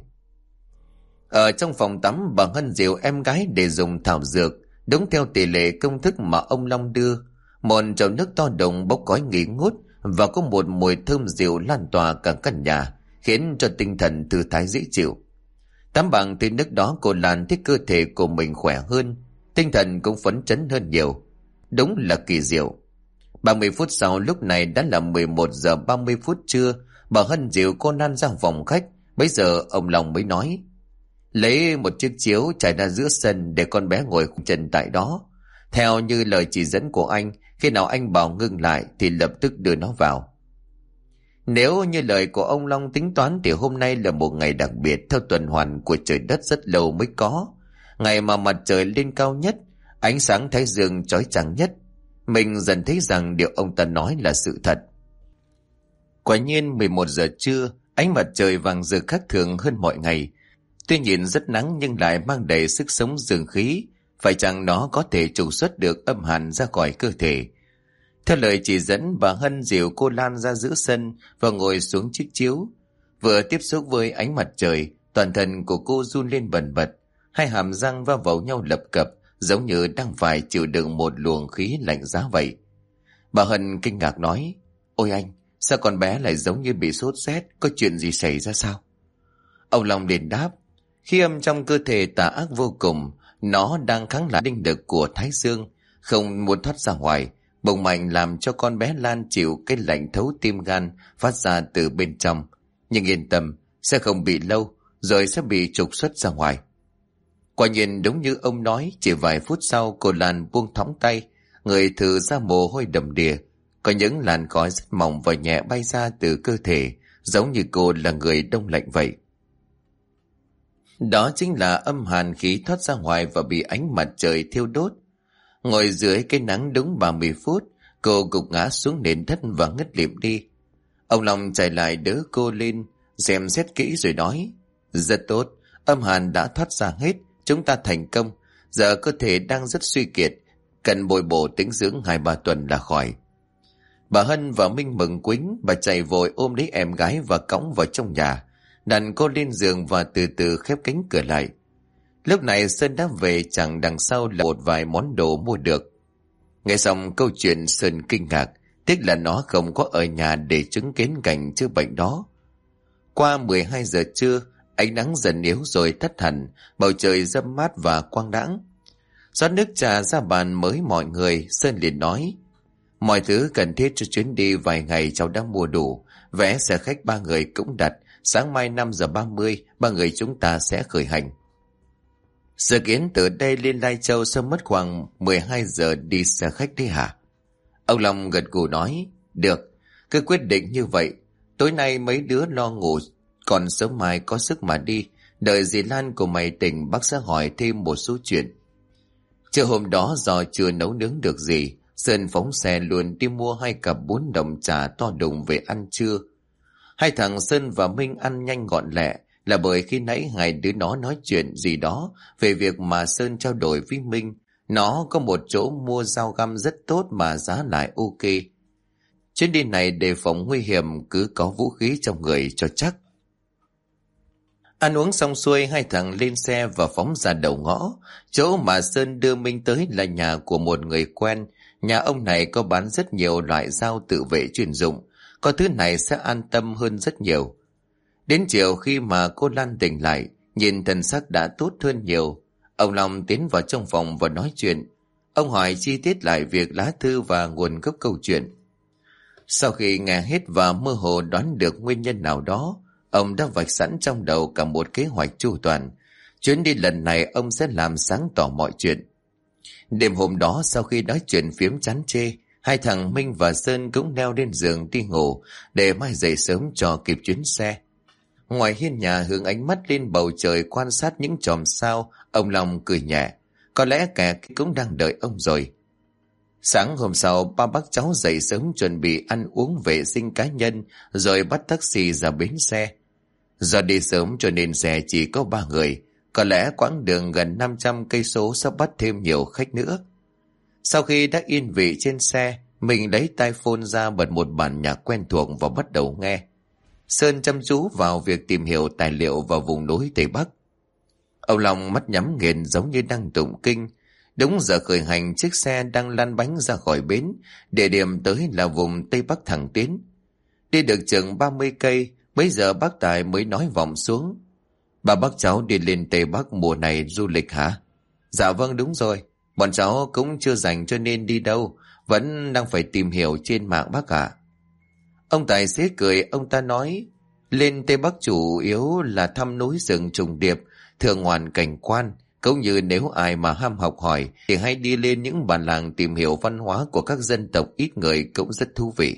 Ở trong phòng tắm, bà Hân dìu em gái để dùng thảo dược đúng theo tỷ lệ công thức mà ông Long đưa. Một chậu nước to đùng bốc khói nghi ngút và có một mùi thơm dịu lan tỏa cả căn nhà, khiến cho tinh thần thư thái dễ chịu. Tắm bằng từ nước đó, cô Lan thấy cơ thể của mình khỏe hơn, tinh thần cũng phấn chấn hơn nhiều. Đúng là kỳ diệu. 30 phút sau, lúc này đã là 11 giờ 30 phút trưa, bà Hân dìu cô Lan ra phòng khách. Bấy giờ ông Long mới nói. Lấy một chiếc chiếu trải ra giữa sân để con bé ngồi chân tại đó. Theo như lời chỉ dẫn của anh, khi nào anh bảo ngưng lại thì lập tức đưa nó vào. Nếu như lời của ông Long tính toán thì hôm nay là một ngày đặc biệt theo tuần hoàn của trời đất rất lâu mới có. Ngày mà mặt trời lên cao nhất, ánh sáng thái dương chói chang nhất. Mình dần thấy rằng điều ông ta nói là sự thật. Quả nhiên 11 giờ trưa, ánh mặt trời vàng rực khác thường hơn mọi ngày. Tuy nhìn rất nắng nhưng lại mang đầy sức sống dương khí. Phải chăng nó có thể trục xuất được âm hàn ra khỏi cơ thể? Theo lời chỉ dẫn, bà Hân dìu cô Lan ra giữa sân và ngồi xuống chiếc chiếu. Vừa tiếp xúc với ánh mặt trời, toàn thân của cô run lên bần bật. Hai hàm răng va vào nhau lập cập, giống như đang phải chịu đựng một luồng khí lạnh giá vậy. Bà Hân kinh ngạc nói. Ôi anh,
Sao con bé lại giống như bị sốt rét? Có chuyện gì xảy ra sao? Ông Long liền đáp. Khí âm trong cơ thể tà ác vô cùng. Nó đang kháng lại linh lực của Thái Dương, không muốn thoát ra ngoài. Bỗng mạnh làm cho con bé Lan chịu cái lạnh thấu tim gan phát ra từ bên trong. Nhưng yên tâm, sẽ không bị lâu, rồi sẽ bị trục xuất ra ngoài. Quả nhiên đúng như ông nói, chỉ vài phút sau cô Lan buông thõng tay, người thử ra mồ hôi đầm đìa. Có những làn khói rất mỏng và nhẹ bay ra từ cơ thể, giống như cô là người đông lạnh vậy. Đó chính là âm hàn khí thoát ra ngoài và bị ánh mặt trời thiêu đốt. Ngồi dưới cái nắng đúng 30 phút, cô gục ngã xuống nền đất và ngất lịm đi. Ông Long chạy lại đỡ cô lên, xem xét kỹ rồi nói. Rất tốt, âm hàn đã thoát ra hết, chúng ta thành công. Giờ cơ thể đang rất suy kiệt, cần bồi bổ tĩnh dưỡng 2-3 tuần là khỏi. Bà Hân và Minh mừng quính, bà chạy vội ôm lấy em gái và cõng vào trong nhà, đặt cô lên giường và từ từ khép cánh cửa lại. Lúc này Sơn đã về, chẳng đằng sau là một vài món đồ mua được. Nghe xong câu chuyện, Sơn kinh ngạc, tiếc là nó không có ở nhà để chứng kiến cảnh chữa bệnh đó. Qua 12 giờ trưa, ánh nắng dần yếu rồi tắt hẳn, bầu trời râm mát và quang đãng. Rót nước trà ra bàn mới mọi người, Sơn liền nói. Mọi thứ cần thiết cho chuyến đi vài ngày cháu đã mua đủ, vé xe khách 3 người cũng đặt, sáng mai 5 giờ 30, 3 người chúng ta sẽ khởi hành. Dự kiến từ đây lên Lai Châu sẽ mất khoảng 12 giờ đi xe khách đi hả? Ông Long gật gù nói, được, cứ quyết định như vậy. Tối nay mấy đứa lo ngủ, còn sớm mai có sức mà đi. Đợi dì Lan của mày tỉnh, bác sẽ hỏi thêm một số chuyện. Trưa hôm đó do chưa nấu nướng được gì, Sơn phóng xe luôn đi mua 2 cặp 4 đồng trà to đùng về ăn trưa. Hai thằng Sơn và Minh ăn nhanh gọn lẹ, là bởi khi nãy hai đứa nó nói chuyện gì đó về việc mà Sơn trao đổi với Minh. Nó có một chỗ mua dao găm rất tốt mà giá lại ok. Chuyến đi này đề phòng nguy hiểm, cứ có vũ khí trong người cho chắc. Ăn uống xong xuôi, hai thằng lên xe và phóng ra đầu ngõ. Chỗ mà Sơn đưa Minh tới là nhà của một người quen. Nhà ông này có bán rất nhiều loại dao tự vệ chuyên dụng, có thứ này sẽ an tâm hơn rất nhiều. Đến chiều khi mà cô Lan tỉnh lại, nhìn thần sắc đã tốt hơn nhiều, ông Long tiến vào trong phòng và nói chuyện. Ông hỏi chi tiết lại việc lá thư và nguồn gốc câu chuyện. Sau khi nghe hết và mơ hồ đoán được nguyên nhân nào đó, ông đã vạch sẵn trong đầu cả một kế hoạch chu toàn. Chuyến đi lần này ông sẽ làm sáng tỏ mọi chuyện. Đêm hôm đó, sau khi nói chuyện phiếm chán chê, hai thằng Minh và Sơn cũng leo lên giường đi ngủ để mai dậy sớm cho kịp chuyến xe. Ngoài hiên nhà, hướng ánh mắt lên bầu trời quan sát những chòm sao, ông Long cười nhẹ. Có lẽ kẻ cũng đang đợi ông rồi. Sáng hôm sau, ba bác cháu dậy sớm chuẩn bị ăn uống vệ sinh cá nhân, rồi bắt taxi ra bến xe. Do đi sớm cho nên xe chỉ có 3 người, có lẽ quãng đường gần 500 cây số sẽ bắt thêm nhiều khách nữa. Sau khi đã yên vị trên xe, mình lấy tai phone ra bật một bản nhạc quen thuộc và bắt đầu nghe. Sơn chăm chú vào việc tìm hiểu tài liệu vào vùng núi Tây Bắc. Ông Long mắt nhắm nghiền giống như đang tụng kinh. Đúng giờ khởi hành, chiếc xe đang lăn bánh ra khỏi bến. Địa điểm tới là vùng Tây Bắc thẳng tiến. Đi được chừng 30 cây, bây giờ bác Tài mới nói vọng xuống. Bà bác cháu đi lên Tây Bắc mùa này du lịch hả? Dạ vâng, đúng rồi. Bọn cháu cũng chưa rảnh cho nên đi đâu, vẫn đang phải tìm hiểu trên mạng bác ạ. Ông tài xế cười, ông ta nói, lên Tây Bắc chủ yếu là thăm núi rừng trùng điệp, thưởng ngoạn cảnh quan, cũng như nếu ai mà ham học hỏi thì hãy đi lên những bản làng tìm hiểu văn hóa của các dân tộc ít người cũng rất thú vị.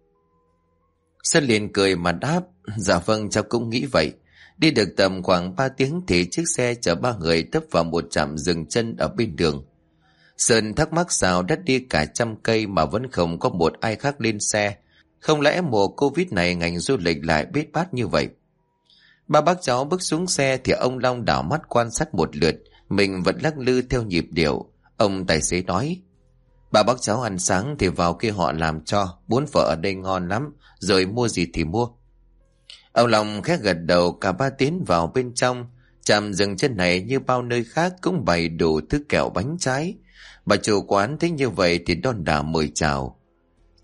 Sơn liền cười mà đáp, dạ vâng, cháu cũng nghĩ vậy. Đi được tầm khoảng 3 tiếng thì chiếc xe chở 3 người tấp vào một trạm dừng chân ở bên đường. Sơn thắc mắc sao đã đi cả 100 cây mà vẫn không có một ai khác lên xe. Không lẽ mùa Covid này ngành du lịch lại bết bát như vậy? Ba bác cháu bước xuống xe thì ông Long đảo mắt quan sát một lượt, mình vẫn lắc lư theo nhịp điệu. Ông tài xế nói, ba bác cháu ăn sáng thì vào kia họ làm cho, bún phở ở đây ngon lắm, rồi mua gì thì mua. Ông Long khẽ gật đầu, cả ba tiến vào bên trong. Trạm dừng chân này như bao nơi khác cũng bày đủ thứ kẹo bánh trái. Bà chủ quán thấy như vậy thì đon đả mời chào.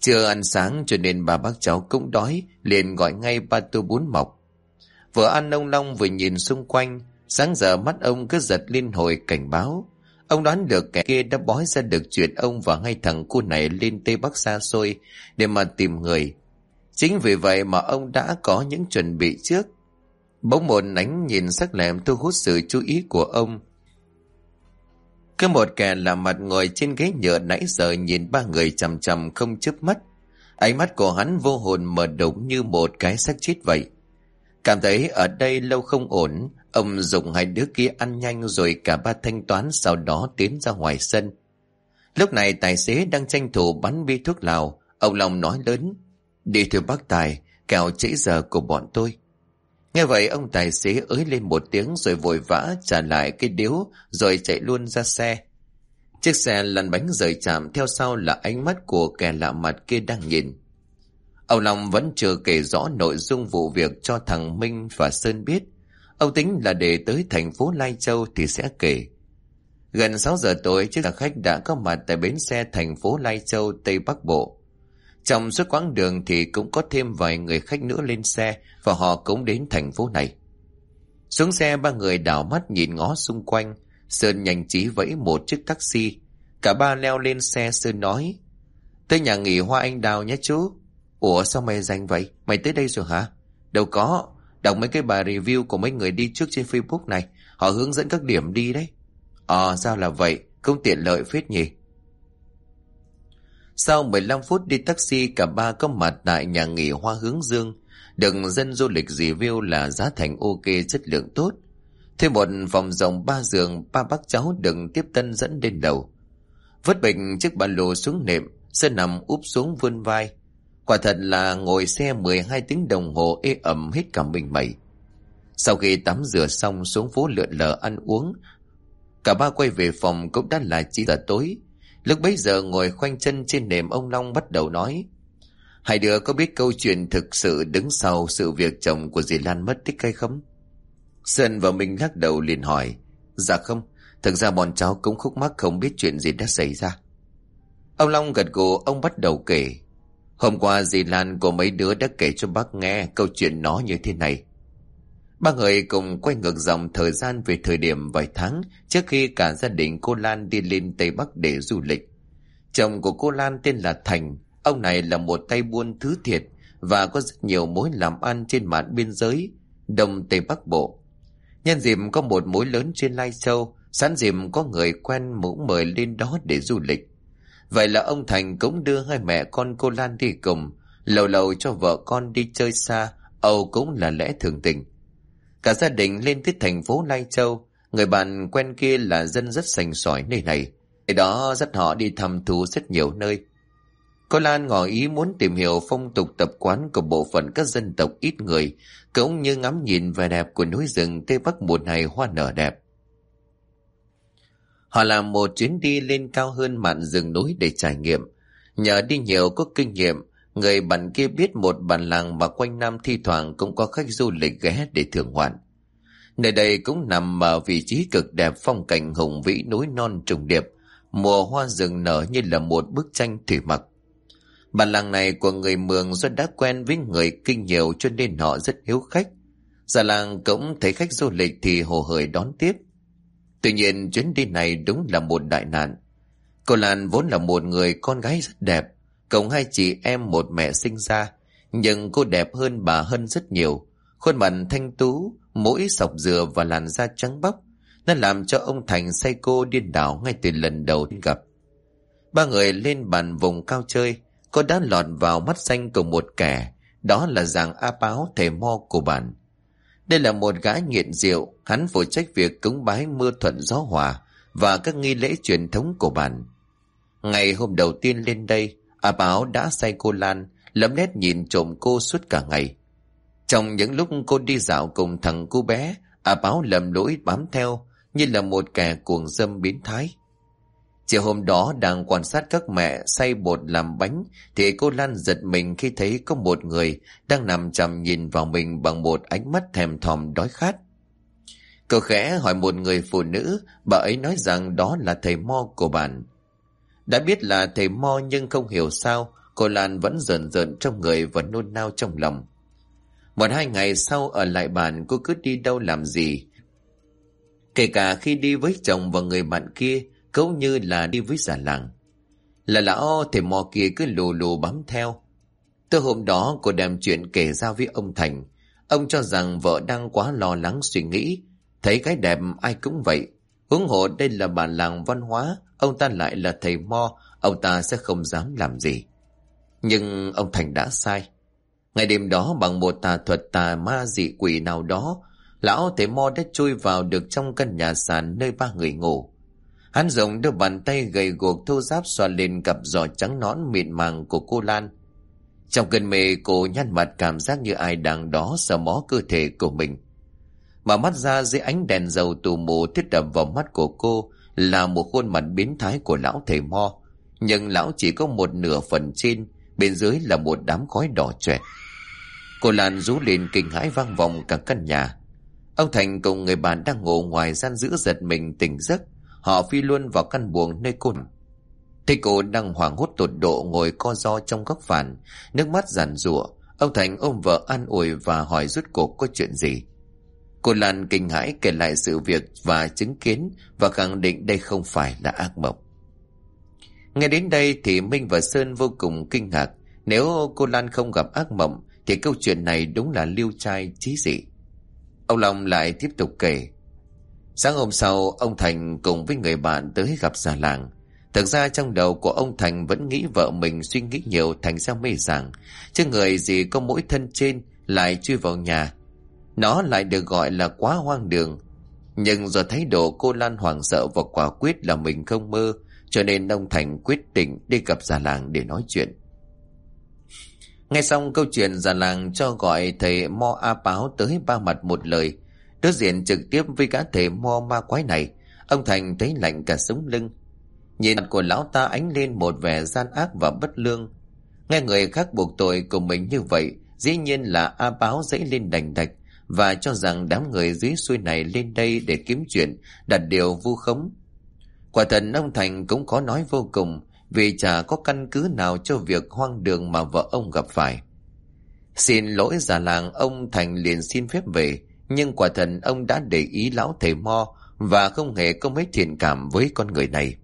Chưa ăn sáng cho nên bà bác cháu cũng đói, liền gọi ngay 3 tô bún mọc. Vừa ăn ông Long vừa nhìn xung quanh, sáng giờ mắt ông cứ giật liên hồi cảnh báo. Ông đoán được kẻ kia đã bói ra được chuyện ông và ngay thằng cu này lên Tây Bắc xa xôi để mà tìm người. Chính vì vậy mà ông đã có những chuẩn bị trước. Bỗng một ánh nhìn sắc lẹm thu hút sự chú ý của ông. Cứ một kẻ lạ mặt ngồi trên ghế nhựa nãy giờ nhìn ba người chằm chằm không chớp mắt. Ánh mắt của hắn vô hồn mở đụng như một cái xác chết vậy. Cảm thấy ở đây lâu không ổn, ông dùng hai đứa kia ăn nhanh rồi cả ba thanh toán, sau đó tiến ra ngoài sân. Lúc này tài xế đang tranh thủ bắn bi thuốc lào. Ông Long nói lớn: "Đi thưa bác Tài, kẻo trễ giờ của bọn tôi." Nghe vậy ông tài xế ới lên một tiếng rồi vội vã trả lại cái điếu rồi chạy luôn ra xe. Chiếc xe lăn bánh rời trạm, theo sau là ánh mắt của kẻ lạ mặt kia đang nhìn. Ông Long vẫn chưa kể rõ nội dung vụ việc cho thằng Minh và Sơn biết. Ông tính là để tới thành phố Lai Châu thì sẽ kể. Gần 6 giờ tối, chiếc xe khách đã có mặt tại bến xe thành phố Lai Châu, Tây Bắc Bộ. Trong suốt quãng đường thì cũng có thêm vài người khách nữa lên xe và họ cũng đến thành phố này. Xuống xe, ba người đảo mắt nhìn ngó xung quanh. Sơn nhanh trí vẫy một chiếc taxi. Cả ba leo lên xe. Sơn nói: "Tới nhà nghỉ Hoa Anh Đào nhé chú." "Ủa sao mày rành vậy? Mày tới đây rồi hả?" "Đâu có, đọc mấy cái bài review của mấy người đi trước trên Facebook này. Họ hướng dẫn các điểm đi đấy." Sao là vậy? Cũng tiện lợi phết nhỉ." Sau 15 phút đi taxi, cả ba có mặt tại nhà nghỉ Hoa Hướng Dương. Được dân du lịch review là giá thành ok, chất lượng tốt. Thêm một phòng rộng 3 giường, ba bác cháu đừng tiếp tân dẫn lên đầu. Vứt bình chiếc ba lô xuống nệm, Sơn nằm úp xuống vươn vai. Quả thật là ngồi xe 12 tiếng đồng hồ ê ẩm hết cả mình mẩy. Sau khi tắm rửa xong xuống phố lượn lờ ăn uống, cả ba quay về phòng cũng đã là 9 giờ tối. Lúc bấy giờ ngồi khoanh chân trên nệm, ông Long bắt đầu nói: "Hai đứa có biết câu chuyện thực sự đứng sau sự việc chồng của dì Lan mất tích hay không?" Sơn và Minh lắc đầu liền hỏi: "Dạ không, thực ra bọn cháu cũng khúc mắc không biết chuyện gì đã xảy ra." Ông Long gật gù, ông bắt đầu kể: "Hôm qua dì Lan của mấy đứa đã kể cho bác nghe câu chuyện nó như thế này." Ba người cùng quay ngược dòng thời gian về thời điểm vài tháng trước khi cả gia đình cô Lan đi lên Tây Bắc để du lịch. Chồng của cô Lan tên là Thành. Ông này là một tay buôn thứ thiệt và có rất nhiều mối làm ăn trên mạn biên giới Đông Tây Bắc Bộ. Nhân dịp có một mối lớn trên Lai Châu, sẵn dịp có người quen cũng mời lên đó để du lịch. Vậy là ông Thành cũng đưa hai mẹ con cô Lan đi cùng, lâu lâu cho vợ con đi chơi xa, Âu cũng là lẽ thường tình. Cả gia đình lên tới thành phố Lai Châu. Người bạn quen kia là dân rất sành sỏi nơi này, để đó dắt họ đi thăm thú rất nhiều nơi. Cô Lan ngỏ ý muốn tìm hiểu phong tục tập quán của bộ phận các dân tộc ít người, cũng như ngắm nhìn vẻ đẹp của núi rừng Tây Bắc mùa này hoa nở đẹp. Họ làm một chuyến đi lên cao hơn mạn rừng núi để trải nghiệm. Nhờ đi nhiều có kinh nghiệm, người bạn kia biết một bản làng mà quanh năm thi thoảng cũng có khách du lịch ghé để thưởng ngoạn. Nơi đây cũng nằm ở vị trí cực đẹp, phong cảnh hùng vĩ núi non trùng điệp, mùa hoa rừng nở như là một bức tranh thủy mặc. Bản làng này của người Mường do đã quen với người Kinh nhiều cho nên họ rất hiếu khách. Già làng cũng thấy khách du lịch thì hồ hởi đón tiếp. Tuy nhiên chuyến đi này đúng là một đại nạn. Cô Lan vốn là một người con gái rất đẹp, cộng hai chị em một mẹ sinh ra, nhưng cô đẹp hơn bà Hân rất nhiều. Khuôn mặt thanh tú, mũi sọc dừa và làn da trắng bóc, nó làm cho ông Thành say cô điên đảo ngay từ lần đầu gặp. Ba người lên bàn vùng cao chơi, cô đã lọt vào mắt xanh của một kẻ, đó là Giàng A Páo, thầy mo của bản. Đây là một gã nghiện rượu, hắn phụ trách việc cúng bái mưa thuận gió hòa và các nghi lễ truyền thống của bản. Ngày hôm đầu tiên lên đây, A Páo đã say cô Lan, lấm lét nhìn trộm cô suốt cả ngày. Trong những lúc cô đi dạo cùng thằng cu bé, A Páo lầm lũi bám theo như là một kẻ cuồng dâm biến thái. Chiều hôm đó đang quan sát các mẹ xay bột làm bánh thì cô Lan giật mình khi thấy có một người đang nằm chằm nhìn vào mình bằng một ánh mắt thèm thòm đói khát. Cô khẽ hỏi một người phụ nữ, bà ấy nói rằng đó là thầy mo của bản. Đã biết là thầy mo nhưng không hiểu sao cô Lan vẫn rờn rợn trong người và nôn nao trong lòng. 1-2 ngày sau ở lại bàn, cô cứ đi đâu làm gì, kể cả khi đi với chồng và người bạn kia, cũng như là đi với già làng, là lão thầy mò kia cứ lù lù bám theo. Từ hôm đó cô đem chuyện kể ra với ông Thành. Ông cho rằng vợ đang quá lo lắng suy nghĩ, thấy cái đẹp ai cũng vậy, huống hồ đây là bản làng văn hóa, ông ta lại là thầy mo, ông ta sẽ không dám làm gì. Nhưng ông Thành đã sai. Ngày đêm đó, bằng một tà thuật tà ma dị quỷ nào đó, lão thầy mo đã chui vào được trong căn nhà sàn nơi 3 người ngủ. Hắn dùng đôi bàn tay gầy guộc thô ráp xoa lên cặp giò trắng nõn mịn màng của cô Lan. Trong cơn mê, cô nhăn mặt cảm giác như ai đang đó sờ mó cơ thể của mình. Mở mắt ra, dưới ánh đèn dầu tù mù thiết đập vào mắt của cô là một khuôn mặt biến thái của lão thầy mo. Nhưng lão chỉ có một nửa phần trên, bên dưới là một đám khói đỏ chóe. Cô Lan rú lên kinh hãi vang vọng cả căn nhà. Ông Thành cùng người bạn đang ngủ ngoài gian giữ giật mình tỉnh giấc. Họ phi luôn vào căn buồng nơi cô nằm. Thấy cô đang hoảng hốt tột độ ngồi co ro trong góc phản, nước mắt giàn giụa. Ông Thành ôm vợ an ủi và hỏi rốt cuộc có chuyện gì. Cô Lan kinh hãi kể lại sự việc và chứng kiến, và khẳng định đây không phải là ác mộng. Nghe đến đây thì Minh và Sơn vô cùng kinh ngạc. Nếu cô Lan không gặp ác mộng thì câu chuyện này đúng là liêu trai chí dị. Ông Long lại tiếp tục kể. Sáng hôm sau, ông Thành cùng với người bạn tới gặp già làng. Thực ra trong đầu của ông Thành vẫn nghĩ vợ mình suy nghĩ nhiều thành ra mê sảng, chứ người gì có mỗi thân trên lại chui vào nhà. Nó lại được gọi là quá hoang đường. Nhưng do thái độ cô Lan hoảng sợ và quả quyết là mình không mơ, cho nên ông Thành quyết định đi gặp già làng để nói chuyện. Nghe xong câu chuyện, già làng cho gọi thầy mo A Páo tới 3 mặt một lời. Đối diện trực tiếp với cả thầy mo ma quái này, ông Thành thấy lạnh cả sống lưng. Nhìn mặt của lão ta ánh lên một vẻ gian ác và bất lương. Nghe người khác buộc tội của mình như vậy, dĩ nhiên là A Páo dãy lên đành đạch và cho rằng đám người dưới xuôi này lên đây để kiếm chuyện, đặt điều vu khống. Quả thật ông Thành cũng có nói vô cùng, vì chả có căn cứ nào cho việc hoang đường mà vợ ông gặp phải. Xin lỗi già làng, ông Thành liền xin phép về. Nhưng quả thật ông đã để ý lão thầy mo và không hề có mấy thiện cảm với con người này.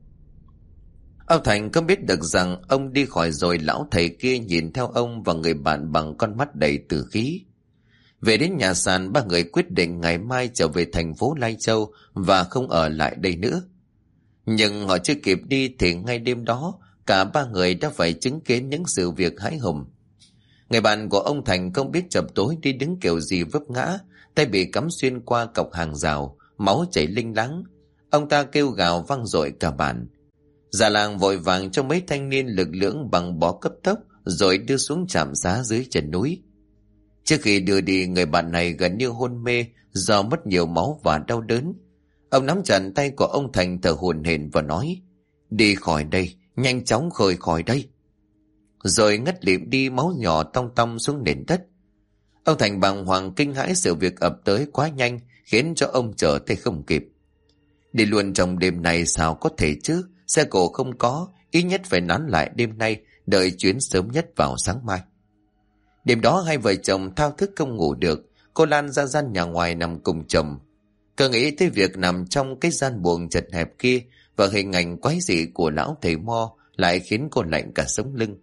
Ông Thành không biết được rằng ông đi khỏi rồi, lão thầy kia nhìn theo ông và người bạn bằng con mắt đầy tử khí. Về đến nhà sàn, 3 người quyết định ngày mai trở về thành phố Lai Châu và không ở lại đây nữa. Nhưng họ chưa kịp đi thì ngay đêm đó, cả 3 người đã phải chứng kiến những sự việc hãi hùng. Người bạn của ông Thành không biết chập tối đi đứng kiểu gì vấp ngã, tay bị cắm xuyên qua cọc hàng rào, máu chảy linh láng. Ông ta kêu gào vang dội cả bản. Già làng vội vàng cho mấy thanh niên lực lưỡng bằng bó cấp tốc rồi đưa xuống trạm xá dưới chân núi. Trước khi đưa đi, người bạn này gần như hôn mê do mất nhiều máu và đau đớn. Ông nắm chặt tay của ông Thành thở hổn hển và nói: "Đi khỏi đây, nhanh chóng khơi khỏi đây." Rồi ngất lịm đi, máu nhỏ tong tong xuống nền đất. Ông Thành bàng hoàng kinh hãi, sự việc ập tới quá nhanh khiến cho ông trở tay không kịp. Đi luôn trong đêm này sao có thể chứ, xe cộ không có, ít nhất phải nán lại đêm nay, đợi chuyến sớm nhất vào sáng mai. Đêm đó hai vợ chồng thao thức không ngủ được. Cô Lan ra gian nhà ngoài nằm cùng chồng. Cứ nghĩ tới việc nằm trong cái gian buồng chật hẹp kia và hình ảnh quái dị của lão thầy mo lại khiến cô lạnh cả sống lưng.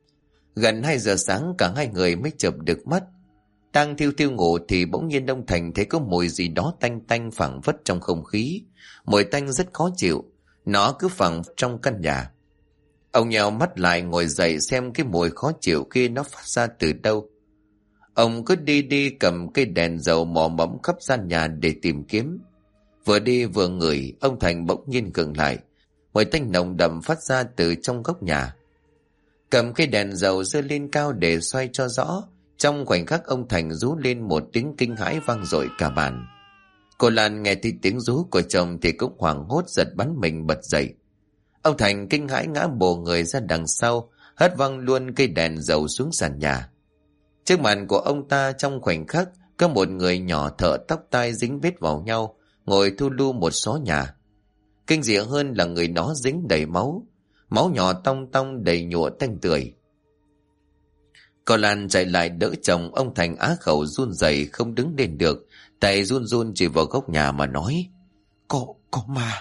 Gần 2 giờ sáng cả hai người mới chợp được mắt. Đang thiêu thiêu ngủ thì bỗng nhiên ông Thành thấy có mùi gì đó tanh tanh phảng phất trong không khí. Mùi tanh rất khó chịu, nó cứ phảng trong căn nhà. Ông nheo mắt lại ngồi dậy xem cái mùi khó chịu kia nó phát ra từ đâu. Ông cứ đi đi cầm cây đèn dầu mò mẫm khắp gian nhà để tìm kiếm. Vừa đi vừa ngửi, ông Thành bỗng nhiên ngừng lại. Mùi tanh nồng đậm phát ra từ trong góc nhà. Cầm cây đèn dầu giơ lên cao để xoay cho rõ. Trong khoảnh khắc ông Thành rú lên một tiếng kinh hãi vang dội cả bản. Cô Lan nghe thấy tiếng rú của chồng thì cũng hoảng hốt giật bắn mình bật dậy. Ông Thành kinh hãi ngã bổ người ra đằng sau, hất văng luôn cây đèn dầu xuống sàn nhà. Trước mặt của ông ta trong khoảnh khắc có một người nhỏ thợ tóc tai dính bết vào nhau, ngồi thu lu một xó nhà. Kinh dị hơn là người nó dính đầy máu. máu nhỏ tong tong đầy nhụa tanh tưởi. Cô Lan chạy lại đỡ chồng. Ông Thành á khẩu run rẩy không đứng lên được, tay run run chỉ vào góc nhà mà nói: Có ma.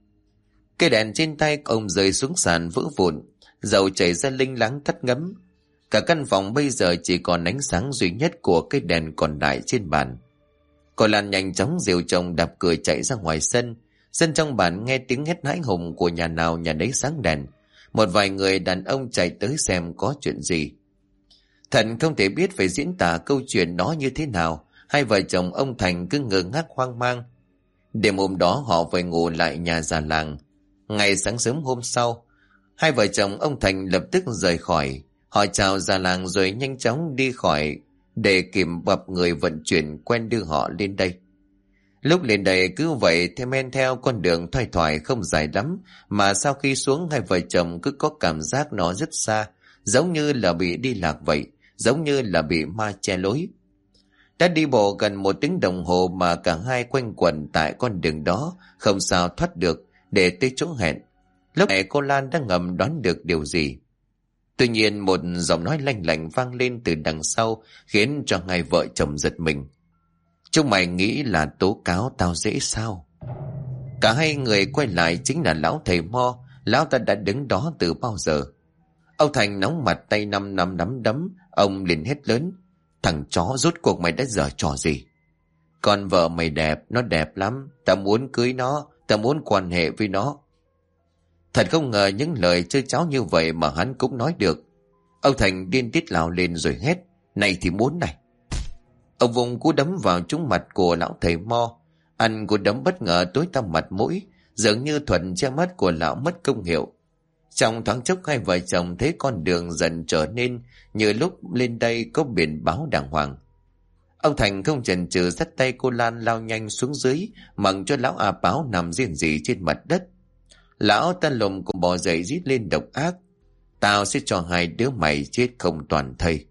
Cây đèn trên tay ông rơi xuống sàn vỡ vụn, dầu chảy ra linh láng tắt ngấm. Cả căn phòng bây giờ chỉ còn ánh sáng duy nhất của cây đèn còn lại trên bàn. Cô Lan nhanh chóng dìu chồng đạp cửa chạy ra ngoài sân. Dân trong bản nghe tiếng hét hãi hùng của nhà nào nhà nấy sáng đèn. Một vài người đàn ông chạy tới xem có chuyện gì. Thật không thể biết phải diễn tả câu chuyện đó như thế nào. Hai vợ chồng ông Thành cứ ngơ ngác hoang mang. Đêm hôm đó họ phải ngủ lại nhà già làng. Ngày sáng sớm hôm sau, hai vợ chồng ông Thành lập tức rời khỏi. Họ chào già làng rồi nhanh chóng đi khỏi để kìm bập người vận chuyển quen đưa họ lên đây. Lúc lên đây cứ vậy men theo con đường thoai thoải không dài lắm, mà sau khi xuống hai vợ chồng cứ có cảm giác nó rất xa, giống như là bị đi lạc vậy, giống như là bị ma che lối. Đã đi bộ gần 1 tiếng đồng hồ mà cả hai quanh quẩn tại con đường đó, không sao thoát được để tới chỗ hẹn. Lúc này cô Lan đã ngầm đoán được điều gì. Tuy nhiên một giọng nói lanh lảnh vang lên từ đằng sau khiến cho hai vợ chồng giật mình. Chúng mày nghĩ là tố cáo tao dễ sao? Cả hai người quay lại chính là lão thầy Mo. Lão ta đã đứng đó từ bao giờ. Ông Thành nóng mặt, tay năm nắm đấm. Ông liền hét lớn: Thằng chó, rốt cuộc mày đã giở trò gì? Con vợ mày đẹp, nó đẹp lắm. Tao muốn cưới nó, tao muốn quan hệ với nó. Thật không ngờ những lời chơi cháo như vậy mà hắn cũng nói được. Ông Thành điên tiết lao lên rồi hét: Này thì muốn này! Ông vùng cú đấm vào trúng mặt của lão thầy Mo. Ăn cú đấm bất ngờ tối tăm mặt mũi, dường như thuật che mắt của lão mất công hiệu. Trong thoáng chốc hai vợ chồng thấy con đường dần trở nên như lúc lên đây có biển báo đàng hoàng. Ông Thành không chần chừ dắt tay cô Lan lao nhanh xuống dưới, mặc cho lão A Báo nằm riêng rỉ trên mặt đất. Lão ta lùm cũng bò dậy rít lên độc ác: Tao sẽ cho hai đứa mày chết không toàn thây.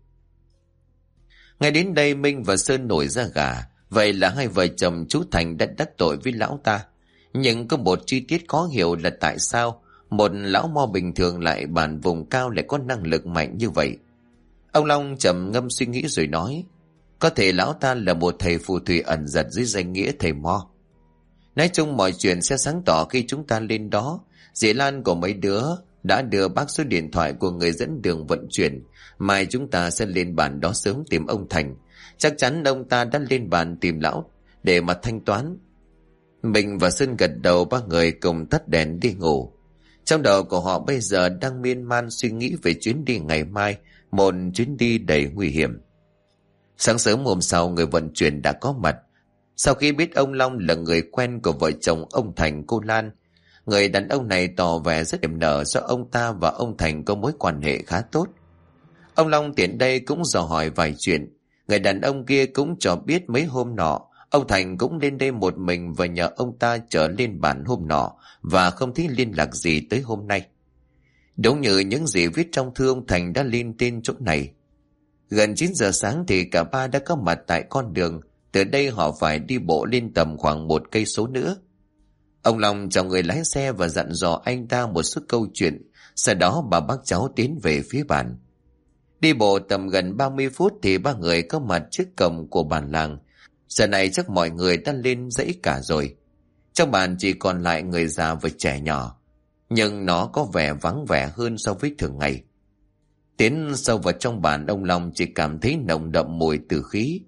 Ngay đến đây Minh và Sơn nổi da gà. Vậy là hai vợ chồng chú Thành đã đắc tội với lão ta. Nhưng có một chi tiết khó hiểu là tại sao một lão mo bình thường lại bản vùng cao lại có năng lực mạnh như vậy. Ông Long trầm ngâm suy nghĩ rồi nói: Có thể lão ta là một thầy phù thủy ẩn giật dưới danh nghĩa thầy Mo. Nói chung mọi chuyện sẽ sáng tỏ khi chúng ta lên đó. Dì Lan của mấy đứa đã đưa bác số điện thoại của người dẫn đường vận chuyển. Mai chúng ta sẽ lên bản đó sớm tìm ông Thành. Chắc chắn ông ta đã lên bàn tìm lão để mà thanh toán. Mình và Sơn gật đầu, ba người cùng tắt đèn đi ngủ. Trong đầu của họ bây giờ đang miên man suy nghĩ về chuyến đi ngày mai, một chuyến đi đầy nguy hiểm. Sáng sớm hôm sau, người vận chuyển đã có mặt. Sau khi biết ông Long là người quen của vợ chồng ông Thành cô Lan, người đàn ông này tỏ vẻ rất niềm nở do ông ta và ông Thành có mối quan hệ khá tốt. Ông Long tiện đây cũng dò hỏi vài chuyện. Người đàn ông kia cũng cho biết mấy hôm nọ ông Thành cũng lên đây một mình và nhờ ông ta trở lên bản hôm nọ và không thấy liên lạc gì tới hôm nay. Đúng như những gì viết trong thư, ông Thành đã lên tên chỗ này. Gần 9 giờ sáng thì cả ba đã có mặt tại con đường. Từ đây họ phải đi bộ lên tầm khoảng 1 cây số nữa. Ông Long chào người lái xe và dặn dò anh ta một số câu chuyện. Sau đó bà bác cháu tiến về phía bản. Đi bộ tầm gần 30 phút thì ba người có mặt trước cổng của bản làng. Giờ này chắc mọi người đã lên dãy cả rồi. Trong bản chỉ còn lại người già và trẻ nhỏ, nhưng nó có vẻ vắng vẻ hơn so với thường ngày. Tiến sâu vào trong bản, ông Long chỉ cảm thấy nồng đậm mùi tử khí.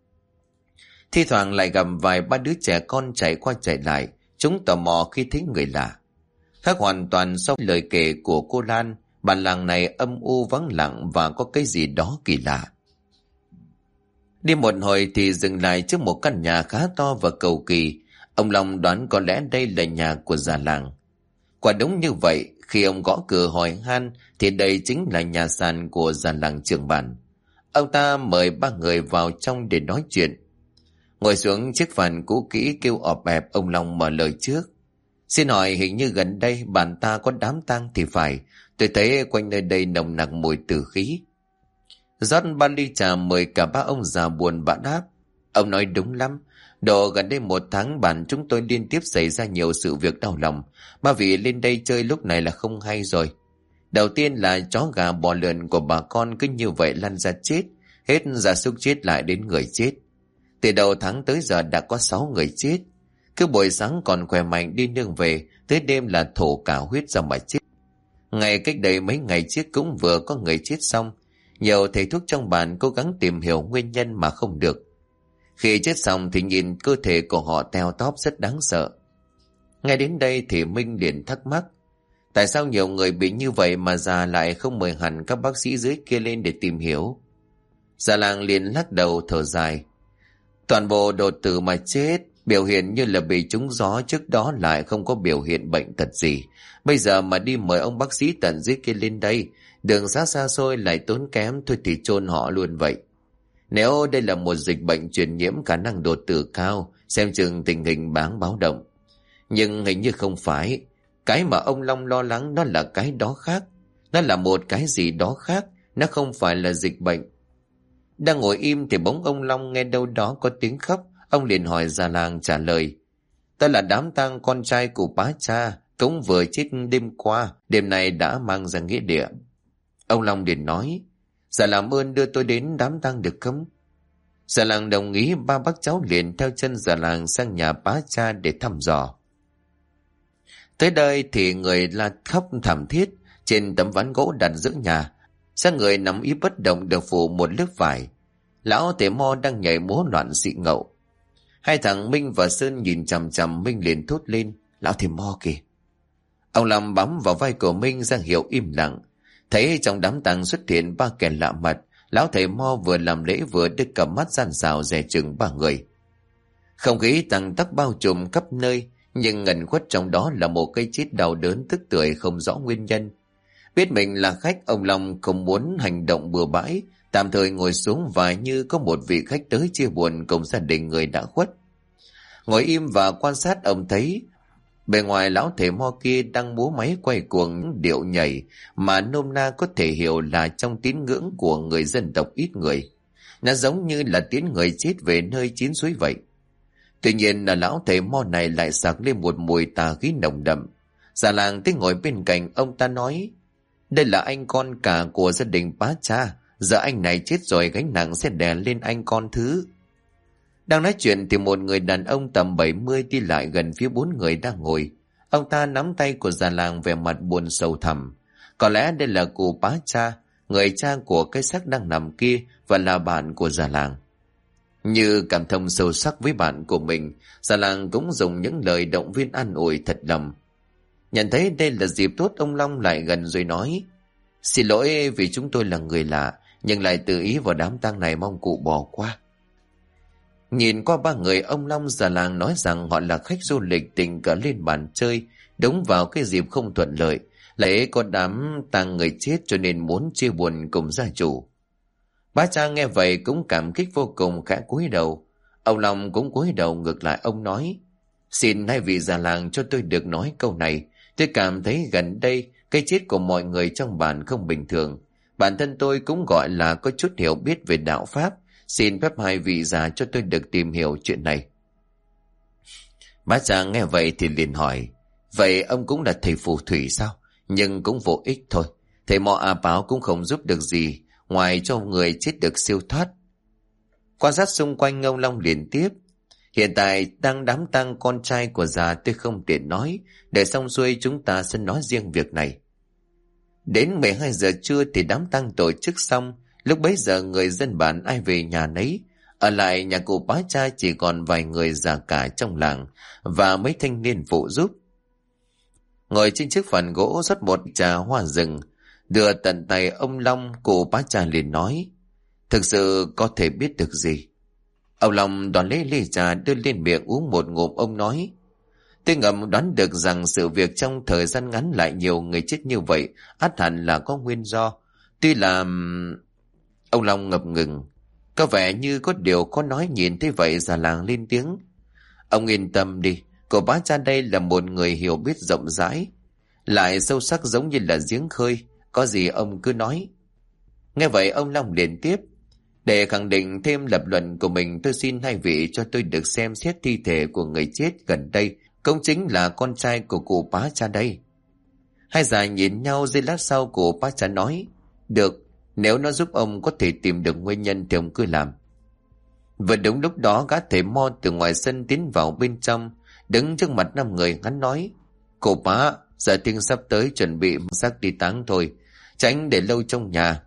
Thi thoảng lại gặp vài ba đứa trẻ con chạy qua chạy lại. Chúng tò mò khi thấy người lạ. Khác hoàn toàn so với lời kể của cô Lan, bản làng này âm u vắng lặng và có cái gì đó kỳ lạ. Đi một hồi thì dừng lại trước một căn nhà khá to và cầu kỳ. Ông Long đoán có lẽ đây là nhà của già làng. Quả đúng như vậy, khi ông gõ cửa hỏi han thì đây chính là nhà sàn của già làng trưởng bản. Ông ta mời ba người vào trong để nói chuyện. Ngồi xuống chiếc bàn cũ kỹ kêu ọp ẹp, ông Long mở lời trước: Xin hỏi, hình như gần đây bản ta có đám tang thì phải. Tôi thấy quanh nơi đây nồng nặc mùi tử khí. Rót 3 ly trà mời cả ba ông già buồn bã đáp: Ông nói đúng lắm. Độ gần đây 1 tháng bản chúng tôi liên tiếp xảy ra nhiều sự việc đau lòng. Ba vị lên đây chơi lúc này là không hay rồi. Đầu tiên là chó gà bò lợn của bà con cứ như vậy lăn ra chết, hết gia súc chết lại đến người chết. Từ đầu tháng tới giờ đã có 6 người chết. Cứ buổi sáng còn khỏe mạnh đi nương về, tới đêm là thổ cả huyết ra mà chết. Ngày cách đây mấy ngày trước cũng vừa có người chết xong. Nhiều thầy thuốc trong bản cố gắng tìm hiểu nguyên nhân mà không được. Khi chết xong thì nhìn cơ thể của họ teo tóp rất đáng sợ. Ngay đến đây thì Minh liền thắc mắc, tại sao nhiều người bị như vậy mà già lại không mời hẳn các bác sĩ dưới kia lên để tìm hiểu? Già làng liền lắc đầu thở dài. Toàn bộ đột tử mà chết, biểu hiện như là bị trúng gió, trước đó lại không có biểu hiện bệnh tật gì. Bây giờ mà đi mời ông bác sĩ tận dưới kia lên đây, đường xa xa xôi lại tốn kém, thôi thì chôn họ luôn vậy. Nếu đây là một dịch bệnh truyền nhiễm khả năng đột tử cao, xem chừng tình hình đáng báo động. Nhưng hình như không phải. Cái mà ông Long lo lắng nó là cái đó khác. Nó là một cái gì đó khác. Nó không phải là dịch bệnh. Đang ngồi im thì bỗng ông Long nghe đâu đó có tiếng khóc. Ông liền hỏi già làng trả lời. Ta là đám tang con trai của bá cha, cũng vừa chết đêm qua, đêm nay đã mang ra nghĩa địa. Ông Long liền nói, dạ làm ơn đưa tôi đến đám tang được không? Già làng đồng ý, ba bác cháu liền theo chân già làng sang nhà bá cha để thăm dò. Tới đây thì người la khóc thảm thiết, trên tấm ván gỗ đặt giữa nhà, xác người nằm ý bất động được phủ một lớp vải. Lão Tề Mo đang nhảy múa loạn xị ngậu. Hai thằng Minh và Sơn nhìn chằm chằm Minh liền thốt lên, lão Tề Mo kìa. Ông Long bám vào vai của Minh ra hiệu im lặng. Thấy trong đám tang xuất hiện ba kẻ lạ mặt, lão thầy Mo vừa làm lễ vừa đưa cặp mắt gian xào dè chừng ba người. Không khí tằng tắc bao trùm khắp nơi, nhưng ngần khuất trong đó là một cái chết đau đớn tức tưởi không rõ nguyên nhân. Biết mình là khách, ông Long không muốn hành động bừa bãi, tạm thời ngồi xuống và như có một vị khách tới chia buồn cùng gia đình người đã khuất. Ngồi im và quan sát, ông thấy bề ngoài lão thầy Mo kia đang múa máy quay cuồng điệu nhảy mà nôm na có thể hiểu là trong tín ngưỡng của người dân tộc ít người. Nó giống như là tiến người chết về nơi chín suối vậy. Tuy nhiên là lão thầy Mo này lại sặc lên một mùi tà khí nồng đậm. Già làng tới ngồi bên cạnh ông ta nói, đây là anh con cả của gia đình bá cha, giờ anh này chết rồi gánh nặng sẽ đè lên anh con thứ. Đang nói chuyện thì một người đàn ông tầm 70 đi lại gần phía bốn người đang ngồi. Ông ta nắm tay của già làng vẻ mặt buồn sầu thẳm. Có lẽ đây là cụ bá cha, người cha của cái xác đang nằm kia và là bạn của già làng. Như cảm thông sâu sắc với bạn của mình, già làng cũng dùng những lời động viên an ủi thật lòng. Nhận thấy đây là dịp tốt, ông Long lại gần rồi nói, xin lỗi vì chúng tôi là người lạ, nhưng lại tự ý vào đám tang này, mong cụ bỏ qua. Nhìn qua ba người, ông Long già làng nói rằng họ là khách du lịch tình cờ lên bàn chơi, đúng vào cái dịp không thuận lợi, lại có đám tang người chết cho nên muốn chia buồn cùng gia chủ. Bá cha nghe vậy cũng cảm kích vô cùng, khẽ cúi đầu. Ông Long cũng cúi đầu ngược lại, ông nói, xin hai vị già làng cho tôi được nói câu này. Tôi cảm thấy gần đây cái chết của mọi người trong bản không bình thường. Bản thân tôi cũng gọi là có chút hiểu biết về đạo Pháp. Xin phép hai vị già cho tôi được tìm hiểu chuyện này. Bá cha nghe vậy thì liền hỏi, vậy ông cũng là thầy phù thủy sao? Nhưng cũng vô ích thôi. Thầy Mo A Báo cũng không giúp được gì, ngoài cho người chết được siêu thoát. Quan sát xung quanh, ông Long liền tiếp, hiện tại đang đám tang con trai của già, tôi không tiện nói, để xong xuôi chúng ta sẽ nói riêng việc này. Đến 12 giờ trưa thì đám tang tổ chức xong. Lúc bấy giờ người dân bản ai về nhà nấy. Ở lại nhà cụ bá cha chỉ còn vài người già cả trong làng và mấy thanh niên phụ giúp. Ngồi trên chiếc phản gỗ rót một trà hoa rừng, đưa tận tay ông Long, cụ bá cha liền nói, thực sự có thể biết được gì. Ông Long đoán lấy ly trà đưa lên miệng uống một ngụm, ông nói, tôi ngầm đoán được rằng sự việc trong thời gian ngắn lại nhiều người chết như vậy ắt hẳn là có nguyên do. Tuy là... Ông Long ngập ngừng, có vẻ như có điều có nói. Nhìn thấy vậy già làng lên tiếng, ông yên tâm đi, cô bá cha đây là một người hiểu biết rộng rãi, lại sâu sắc giống như là giếng khơi, có gì ông cứ nói. Nghe vậy ông Long liền tiếp, để khẳng định thêm lập luận của mình, tôi xin hai vị cho tôi được xem xét thi thể của người chết gần đây, cũng chính là con trai của cụ bá cha đây. Hai già nhìn nhau, giây lát sau của bác cha nói: Được, nếu nó giúp ông có thể tìm được nguyên nhân thì ông cứ làm. Vừa đúng lúc đó, gã thầy mo từ ngoài sân tiến vào bên trong, đứng trước mặt 5 người. Hắn nói: Cô bá, giờ tiên sắp tới, chuẩn bị xác đi táng thôi, tránh để lâu trong nhà,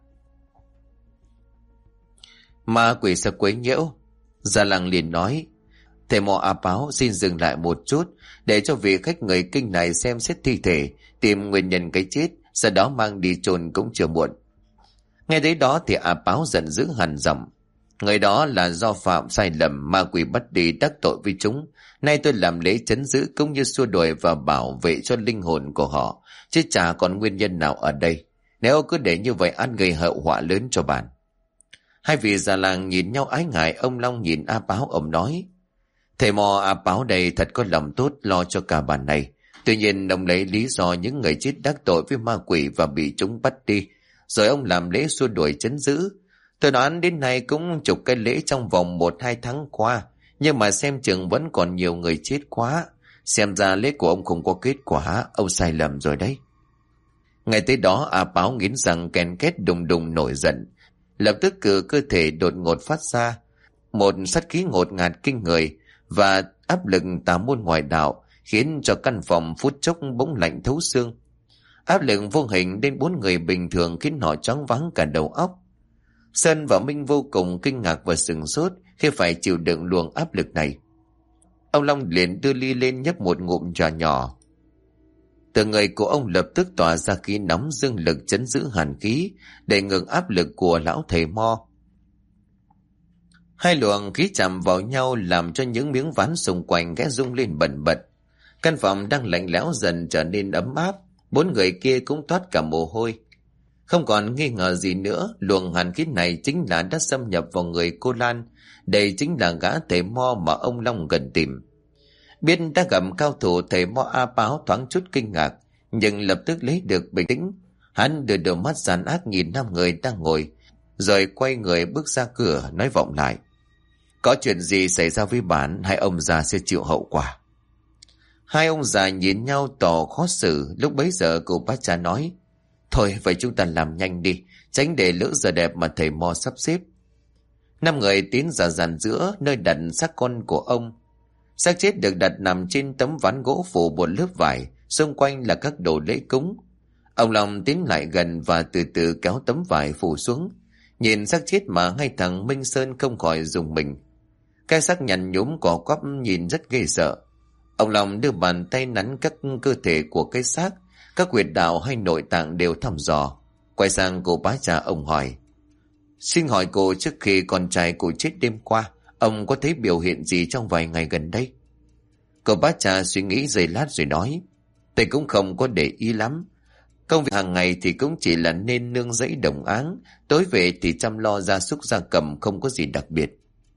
ma quỷ sẽ quấy nhiễu. Già làng liền nói: Thầy mò A Báo xin dừng lại một chút, để cho vị khách người kinh này xem xét thi thể, tìm nguyên nhân cái chết, sau đó mang đi chôn cũng chưa muộn. Nghe đến đó thì A Báo giận dữ hằn giọng: Người đó là do phạm sai lầm, ma quỷ bắt đi đắc tội với chúng. Nay tôi làm lễ trấn giữ cũng như xua đuổi và bảo vệ cho linh hồn của họ, chứ chả còn nguyên nhân nào ở đây. Nếu cứ để như vậy ăn gây hậu họa lớn cho bạn. Hai vị già làng nhìn nhau ái ngại. Ông Long nhìn A Báo, ông nói: Thầy mò A Báo đây thật có lòng tốt lo cho cả bản này. Tuy nhiên ông lấy lý do những người chết đắc tội với ma quỷ và bị chúng bắt đi, rồi ông làm lễ xua đuổi trấn giữ. Tôi đoán đến nay cũng chục cái lễ trong vòng 1-2 tháng qua, nhưng mà xem chừng vẫn còn nhiều người chết quá. Xem ra lễ của ông không có kết quả, ông sai lầm rồi đấy. Ngay tới đó A Báo nghiến răng ken két đùng đùng nổi giận. Lập tức cơ thể đột ngột phát ra một sát khí ngột ngạt kinh người và áp lực tà môn ngoại đạo, khiến cho căn phòng phút chốc bỗng lạnh thấu xương. Áp lực vô hình đến 4 người bình thường khiến họ choáng váng cả đầu óc. Sơn và Minh vô cùng kinh ngạc và sửng sốt khi phải chịu đựng luồng áp lực này. Ông Long liền đưa ly lên nhấp một ngụm trà nhỏ. Từ người của ông lập tức tỏa ra khí nóng dương lực trấn giữ hàn khí, để ngừng áp lực của lão thầy mo. Hai luồng khí chạm vào nhau làm cho những miếng ván xung quanh ghé rung lên bần bật. Căn phòng đang lạnh lẽo dần trở nên ấm áp. 4 người kia cũng toát cả mồ hôi. Không còn nghi ngờ gì nữa, luồng hàn khí này chính là đã xâm nhập vào người cô Lan. Đây chính là gã thầy mo mà ông Long gần tìm. Biết đã gặp cao thủ, thầy mo A Báo thoáng chút kinh ngạc, nhưng lập tức lấy được bình tĩnh. Hắn đưa đôi mắt gian ác nhìn 5 người đang ngồi, rồi quay người bước ra cửa, nói vọng lại: Có chuyện gì xảy ra với bản, hai ông già sẽ chịu hậu quả. Hai ông già nhìn nhau tỏ khó xử. Lúc bấy giờ cô bác cha nói: Thôi vậy chúng ta làm nhanh đi, tránh để lỡ giờ đẹp mà thầy mo sắp xếp. 5 người tiến ra dàn giữa nơi đặt xác con của ông. Xác chết được đặt nằm trên tấm ván gỗ phủ một lớp vải, xung quanh là các đồ lễ cúng. Ông Long tiến lại gần và từ từ kéo tấm vải phủ xuống. Nhìn xác chết mà ngay thằng Minh Sơn không khỏi rùng mình. Cái xác nhăn nhúm cỏ quắp nhìn rất ghê sợ. Ông Long đưa bàn tay nắn các cơ thể của cái xác, các huyệt đạo hay nội tạng đều thăm dò. Quay sang cô bá cha, ông hỏi: Xin hỏi cô, trước khi con trai cô chết đêm qua, ông có thấy biểu hiện gì trong vài ngày gần đây? Cô bá cha suy nghĩ giây lát rồi nói: Tôi cũng không có để ý lắm. Công việc hàng ngày thì cũng chỉ là nên nương rẫy đồng áng, tối về thì chăm lo gia súc gia cầm, không có gì đặc biệt.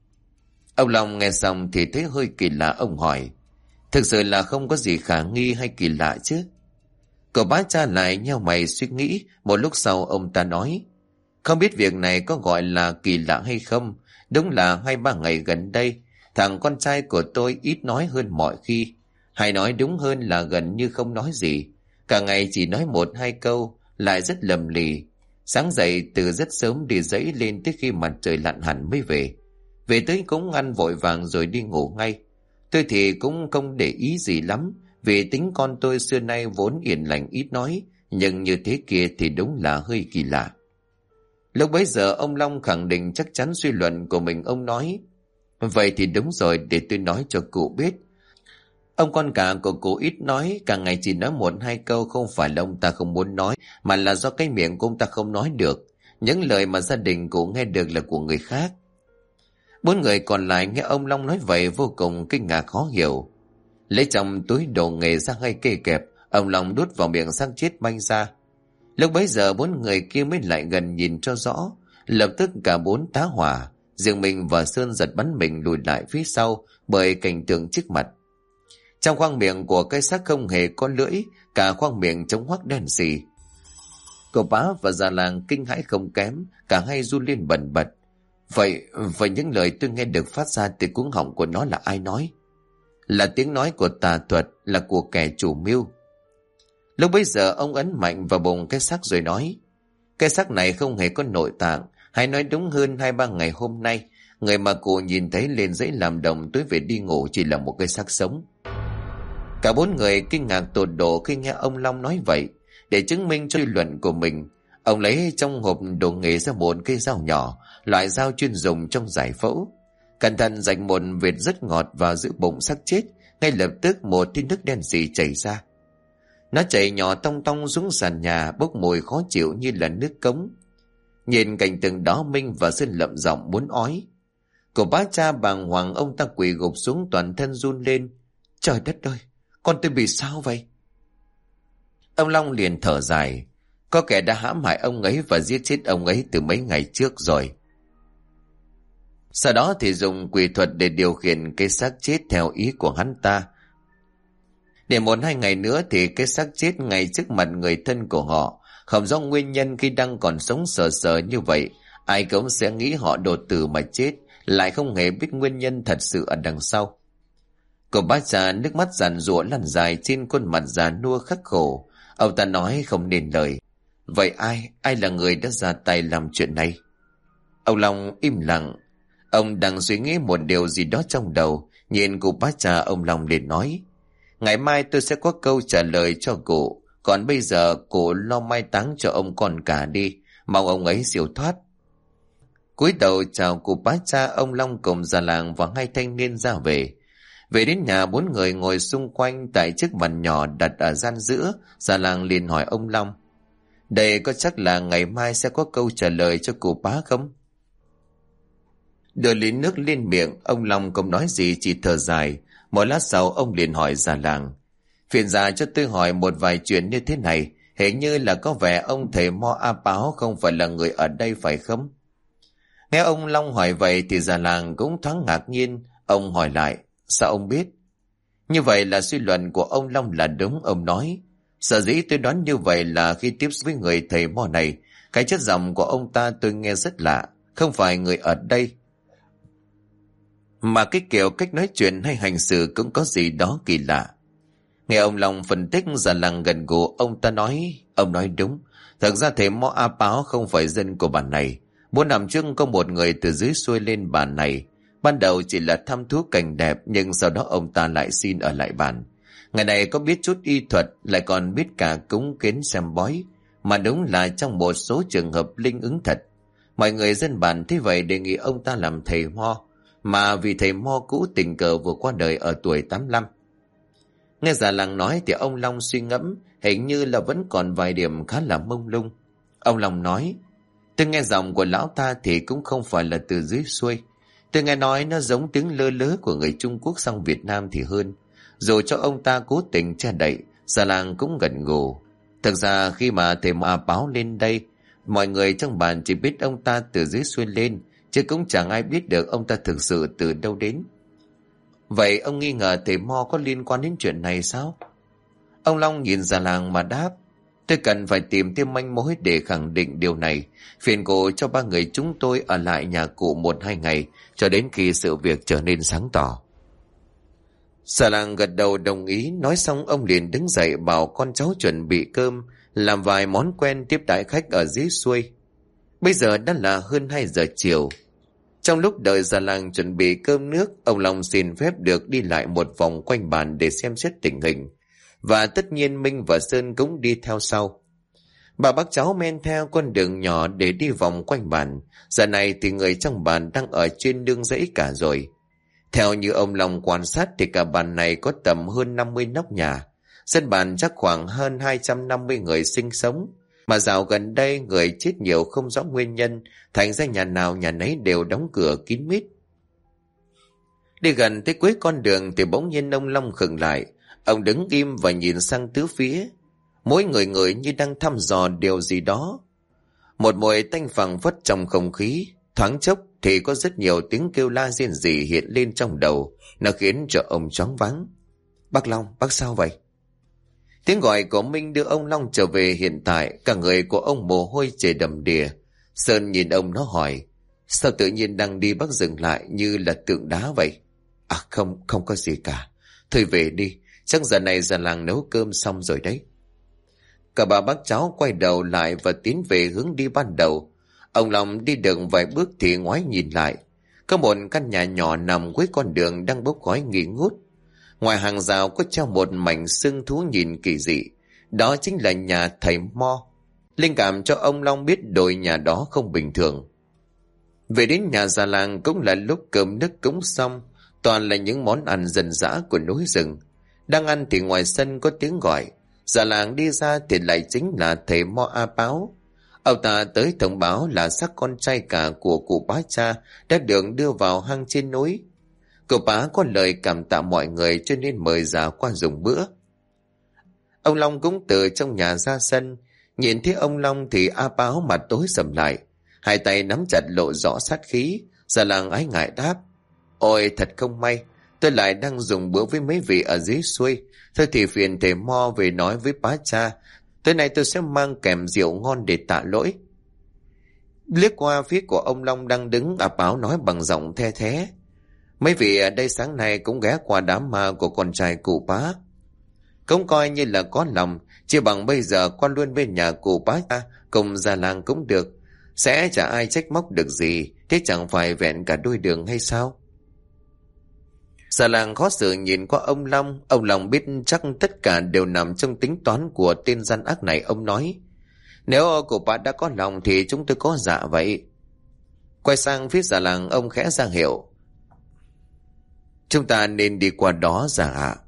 Ông Long nghe xong thì thấy hơi kỳ lạ, ông hỏi: Thực sự là không có gì khả nghi hay kỳ lạ chứ? Cậu bá cha lại nheo mày suy nghĩ. Một lúc sau ông ta nói: Không biết việc này có gọi là kỳ lạ hay không. Đúng là 2-3 ngày gần đây, thằng con trai của tôi ít nói hơn mọi khi. Hay nói đúng hơn là gần như không nói gì. Cả ngày chỉ nói 1-2 câu, lại rất lầm lì. Sáng dậy từ rất sớm đi dãy lên tới khi mặt trời lặn hẳn mới về. Về tới cũng ăn vội vàng rồi đi ngủ ngay. Tôi thì cũng không để ý gì lắm, vì tính con tôi xưa nay vốn hiền lành ít nói, nhưng như thế kia thì đúng là hơi kỳ lạ. Lúc bấy giờ ông Long khẳng định chắc chắn suy luận của mình. Ông nói: Vậy thì đúng rồi, để tôi nói cho cụ biết. Ông con cả của cụ ít nói, cả ngày chỉ nói 1-2 câu, không phải là ông ta không muốn nói, mà là do cái miệng của ông ta không nói được. Những lời mà gia đình cụ nghe được là của người khác. 4 người còn lại nghe ông Long nói vậy vô cùng kinh ngạc khó hiểu. Lấy trong túi đồ nghề ra ngay kê kẹp, ông Long đút vào miệng xác chết banh ra. Lúc bấy giờ 4 người kia mới lại gần nhìn cho rõ. Lập tức cả 4 tá hỏa, riêng mình và Sơn giật bắn mình lùi lại phía sau bởi cảnh tượng trước mặt. Trong khoang miệng của cái xác không hề có lưỡi, cả khoang miệng trống hoác đen xì. Cậu bá và già làng kinh hãi không kém, cả hai run lên bần bật. Vậy những lời tôi nghe được phát ra từ cuống họng của nó là ai nói? Là tiếng nói của tà thuật, là của kẻ chủ mưu. Lúc bấy giờ ông ấn mạnh vào bụng cái xác rồi nói: cái xác này không hề có nội tạng, hay nói đúng hơn 2-3 ngày hôm nay, người mà cụ nhìn thấy lên giấy làm đồng tối về đi ngủ chỉ là một cái xác sống. Cả 4 người kinh ngạc tột độ khi nghe ông Long nói vậy. Để chứng minh cho suy luận của mình, ông lấy trong hộp đồ nghề ra một cây dao nhỏ, loại dao chuyên dùng trong giải phẫu. Cẩn thận rạch một vệt rất ngọt vào giữa bụng xác chết. Ngay lập tức một tia nước đen sì chảy ra. Nó chảy nhỏ tong tong xuống sàn nhà, bốc mùi khó chịu như là nước cống. Nhìn cảnh tượng đó, Minh và Sơn lậm giọng muốn ói. Của bá cha bàng hoàng, ông ta quỳ gục xuống, toàn thân run lên. Trời đất ơi, con tôi bị sao vậy? Ông Long liền thở dài. Có kẻ đã hãm hại ông ấy và giết chết ông ấy từ mấy ngày trước rồi. Sau đó thì dùng quỷ thuật để điều khiển cái xác chết theo ý của hắn ta. Để 1-2 ngày nữa thì cái xác chết ngay trước mặt người thân của họ. Không rõ nguyên nhân, khi đang còn sống sờ sờ như vậy, ai cũng sẽ nghĩ họ đột tử mà chết, lại không hề biết nguyên nhân thật sự ở đằng sau. Cô bác già nước mắt giàn giụa lăn dài trên khuôn mặt già nua khắc khổ. Ông ta nói không nên lời. Vậy ai là người đã ra tay làm chuyện này? Ông Long im lặng. Ông đang suy nghĩ một điều gì đó trong đầu. Nhìn cụ bác già, ông Long liền nói: ngày mai tôi sẽ có câu trả lời cho cụ. Còn bây giờ cụ lo mai táng cho ông con cả đi, mong ông ấy siêu thoát. Cúi đầu chào cụ bá cha, ông Long cùng già làng và 2 thanh niên ra về. Về đến nhà, 4 người ngồi xung quanh tại chiếc bàn nhỏ đặt ở gian giữa. Già làng liền hỏi ông Long: đây có chắc là ngày mai sẽ có câu trả lời cho cụ bá không? Đưa ly nước lên miệng, ông Long không nói gì, chỉ thở dài. Một lát sau ông liền hỏi già làng: phiền già cho tôi hỏi một vài chuyện như thế này. Hình như là có vẻ ông thầy Mo A Páo không phải là người ở đây phải không? Nghe ông Long hỏi vậy thì già làng cũng thoáng ngạc nhiên. Ông hỏi lại: sao ông biết? Như vậy là suy luận của ông Long là đúng, ông nói. Sở dĩ tôi đoán như vậy là khi tiếp xúc với người thầy Mo này, cái chất giọng của ông ta tôi nghe rất lạ, không phải người ở đây. Mà cái kiểu cách nói chuyện hay hành xử cũng có gì đó kỳ lạ. Nghe ông Long phân tích, già làng gần gù, ông ta nói: ông nói đúng. Thật ra thầy Mo A Páo không phải dân của bản này. 4 năm trước có một người từ dưới xuôi lên bản này. Ban đầu chỉ là thăm thú cảnh đẹp, nhưng sau đó ông ta lại xin ở lại bản. Ngày này có biết chút y thuật, lại còn biết cả cúng kiến xem bói. Mà đúng là trong một số trường hợp linh ứng thật. Mọi người dân bản thế vậy đề nghị ông ta làm thầy Mo. Mà vì thầy Mo cũ tình cờ vừa qua đời ở tuổi 85. Nghe già làng nói thì ông Long suy ngẫm, hình như là vẫn còn vài điểm khá là mông lung. Ông Long nói: tôi nghe giọng của lão ta thì cũng không phải là từ dưới xuôi. Tôi nghe nói nó giống tiếng lơ lớ của người Trung Quốc sang Việt Nam thì hơn. Dù cho ông ta cố tình che đậy, già làng cũng gật gù. Thực ra khi mà thầy Ma báo lên đây, mọi người trong bản chỉ biết ông ta từ dưới xuôi lên, chứ cũng chẳng ai biết được ông ta thực sự từ đâu đến. Vậy ông nghi ngờ thầy Mo có liên quan đến chuyện này sao? Ông Long nhìn già làng mà đáp: tôi cần phải tìm thêm manh mối để khẳng định điều này. Phiền cụ cho 3 người chúng tôi ở lại nhà cụ 1-2 ngày, cho đến khi sự việc trở nên sáng tỏ. Già làng gật đầu đồng ý. Nói xong ông liền đứng dậy bảo con cháu chuẩn bị cơm, làm vài món quen tiếp đãi khách ở dưới xuôi. Bây giờ đã là hơn 2 giờ chiều. Trong lúc đợi già làng chuẩn bị cơm nước, ông Long xin phép được đi lại một vòng quanh bàn để xem xét tình hình. Và tất nhiên Minh và Sơn cũng đi theo sau. Bà bác cháu men theo con đường nhỏ để đi vòng quanh bàn. Giờ này thì người trong bàn đang ở trên nương rẫy cả rồi. Theo như ông Long quan sát thì cả bàn này có tầm hơn 50 nóc nhà. Dân bản chắc khoảng hơn 250 người sinh sống. Mà dạo gần đây người chết nhiều không rõ nguyên nhân, thành ra nhà nào nhà nấy đều đóng cửa kín mít. Đi gần tới cuối con đường thì bỗng nhiên ông Long khựng lại. Ông đứng im và nhìn sang tứ phía. Mỗi người như đang thăm dò điều gì đó. Một mùi tanh phảng phất trong không khí. Thoáng chốc thì có rất nhiều tiếng kêu la rên rỉ hiện lên trong đầu. Nó khiến cho ông choáng váng. Bác Long, bác sao vậy? Tiếng gọi của Minh đưa ông Long trở về hiện tại. Cả người của ông mồ hôi chảy đầm đìa. Sơn nhìn ông nó hỏi: sao tự nhiên đang đi bác dừng lại như là tượng đá vậy? À không có gì cả. Thôi về đi. Chắc giờ này già làng nấu cơm xong rồi đấy. Cả ba bác cháu quay đầu lại và tiến về hướng đi ban đầu. Ông Long đi được vài bước thì ngoái nhìn lại. Có một căn nhà nhỏ nằm cuối con đường đang bốc khói nghi ngút. Ngoài hàng rào có treo một mảnh xương thú nhìn kỳ dị. Đó chính là nhà thầy Mo. Linh cảm cho ông Long biết đồi nhà đó không bình thường. Về đến nhà già làng cũng là lúc cơm nước cúng xong. Toàn là những món ăn dân dã của núi rừng. Đang ăn thì ngoài sân có tiếng gọi. Già làng đi ra thì lại chính là thầy Mo A Páo. Ông ta tới thông báo là xác con trai cả của cụ bá cha đã được đưa vào hang trên núi. Cụ bá có lời cảm tạ mọi người cho nên mời già qua dùng bữa. Ông Long cũng từ trong nhà ra sân. Nhìn thấy ông Long thì A Páo mặt tối sầm lại. Hai tay nắm chặt lộ rõ sát khí. Già làng ái ngại đáp: Ôi thật không may, tôi lại đang dùng bữa với mấy vị ở dưới xuôi. Thôi thì phiền thầy Mo về nói với bá cha. Tối nay tôi sẽ mang kèm rượu ngon để tạ lỗi. Liếc qua phía của ông Long đang đứng, A Páo nói bằng giọng the thé: Mấy vị ở đây sáng nay cũng ghé qua đám ma của con trai cụ bá. Cũng coi như là có lòng, chỉ bằng bây giờ qua luôn bên nhà cụ bá cha cùng già làng cũng được. Sẽ chả ai trách móc được gì, thế chẳng phải vẹn cả đôi đường hay sao? Già làng khó xử nhìn qua ông Long biết chắc tất cả đều nằm trong tính toán của tên gian ác này. Ông nói: Nếu cụ bá đã có lòng thì chúng tôi có dạ vậy. Quay sang phía già làng, ông khẽ ra hiệu: Chúng ta nên đi qua đó già ạ.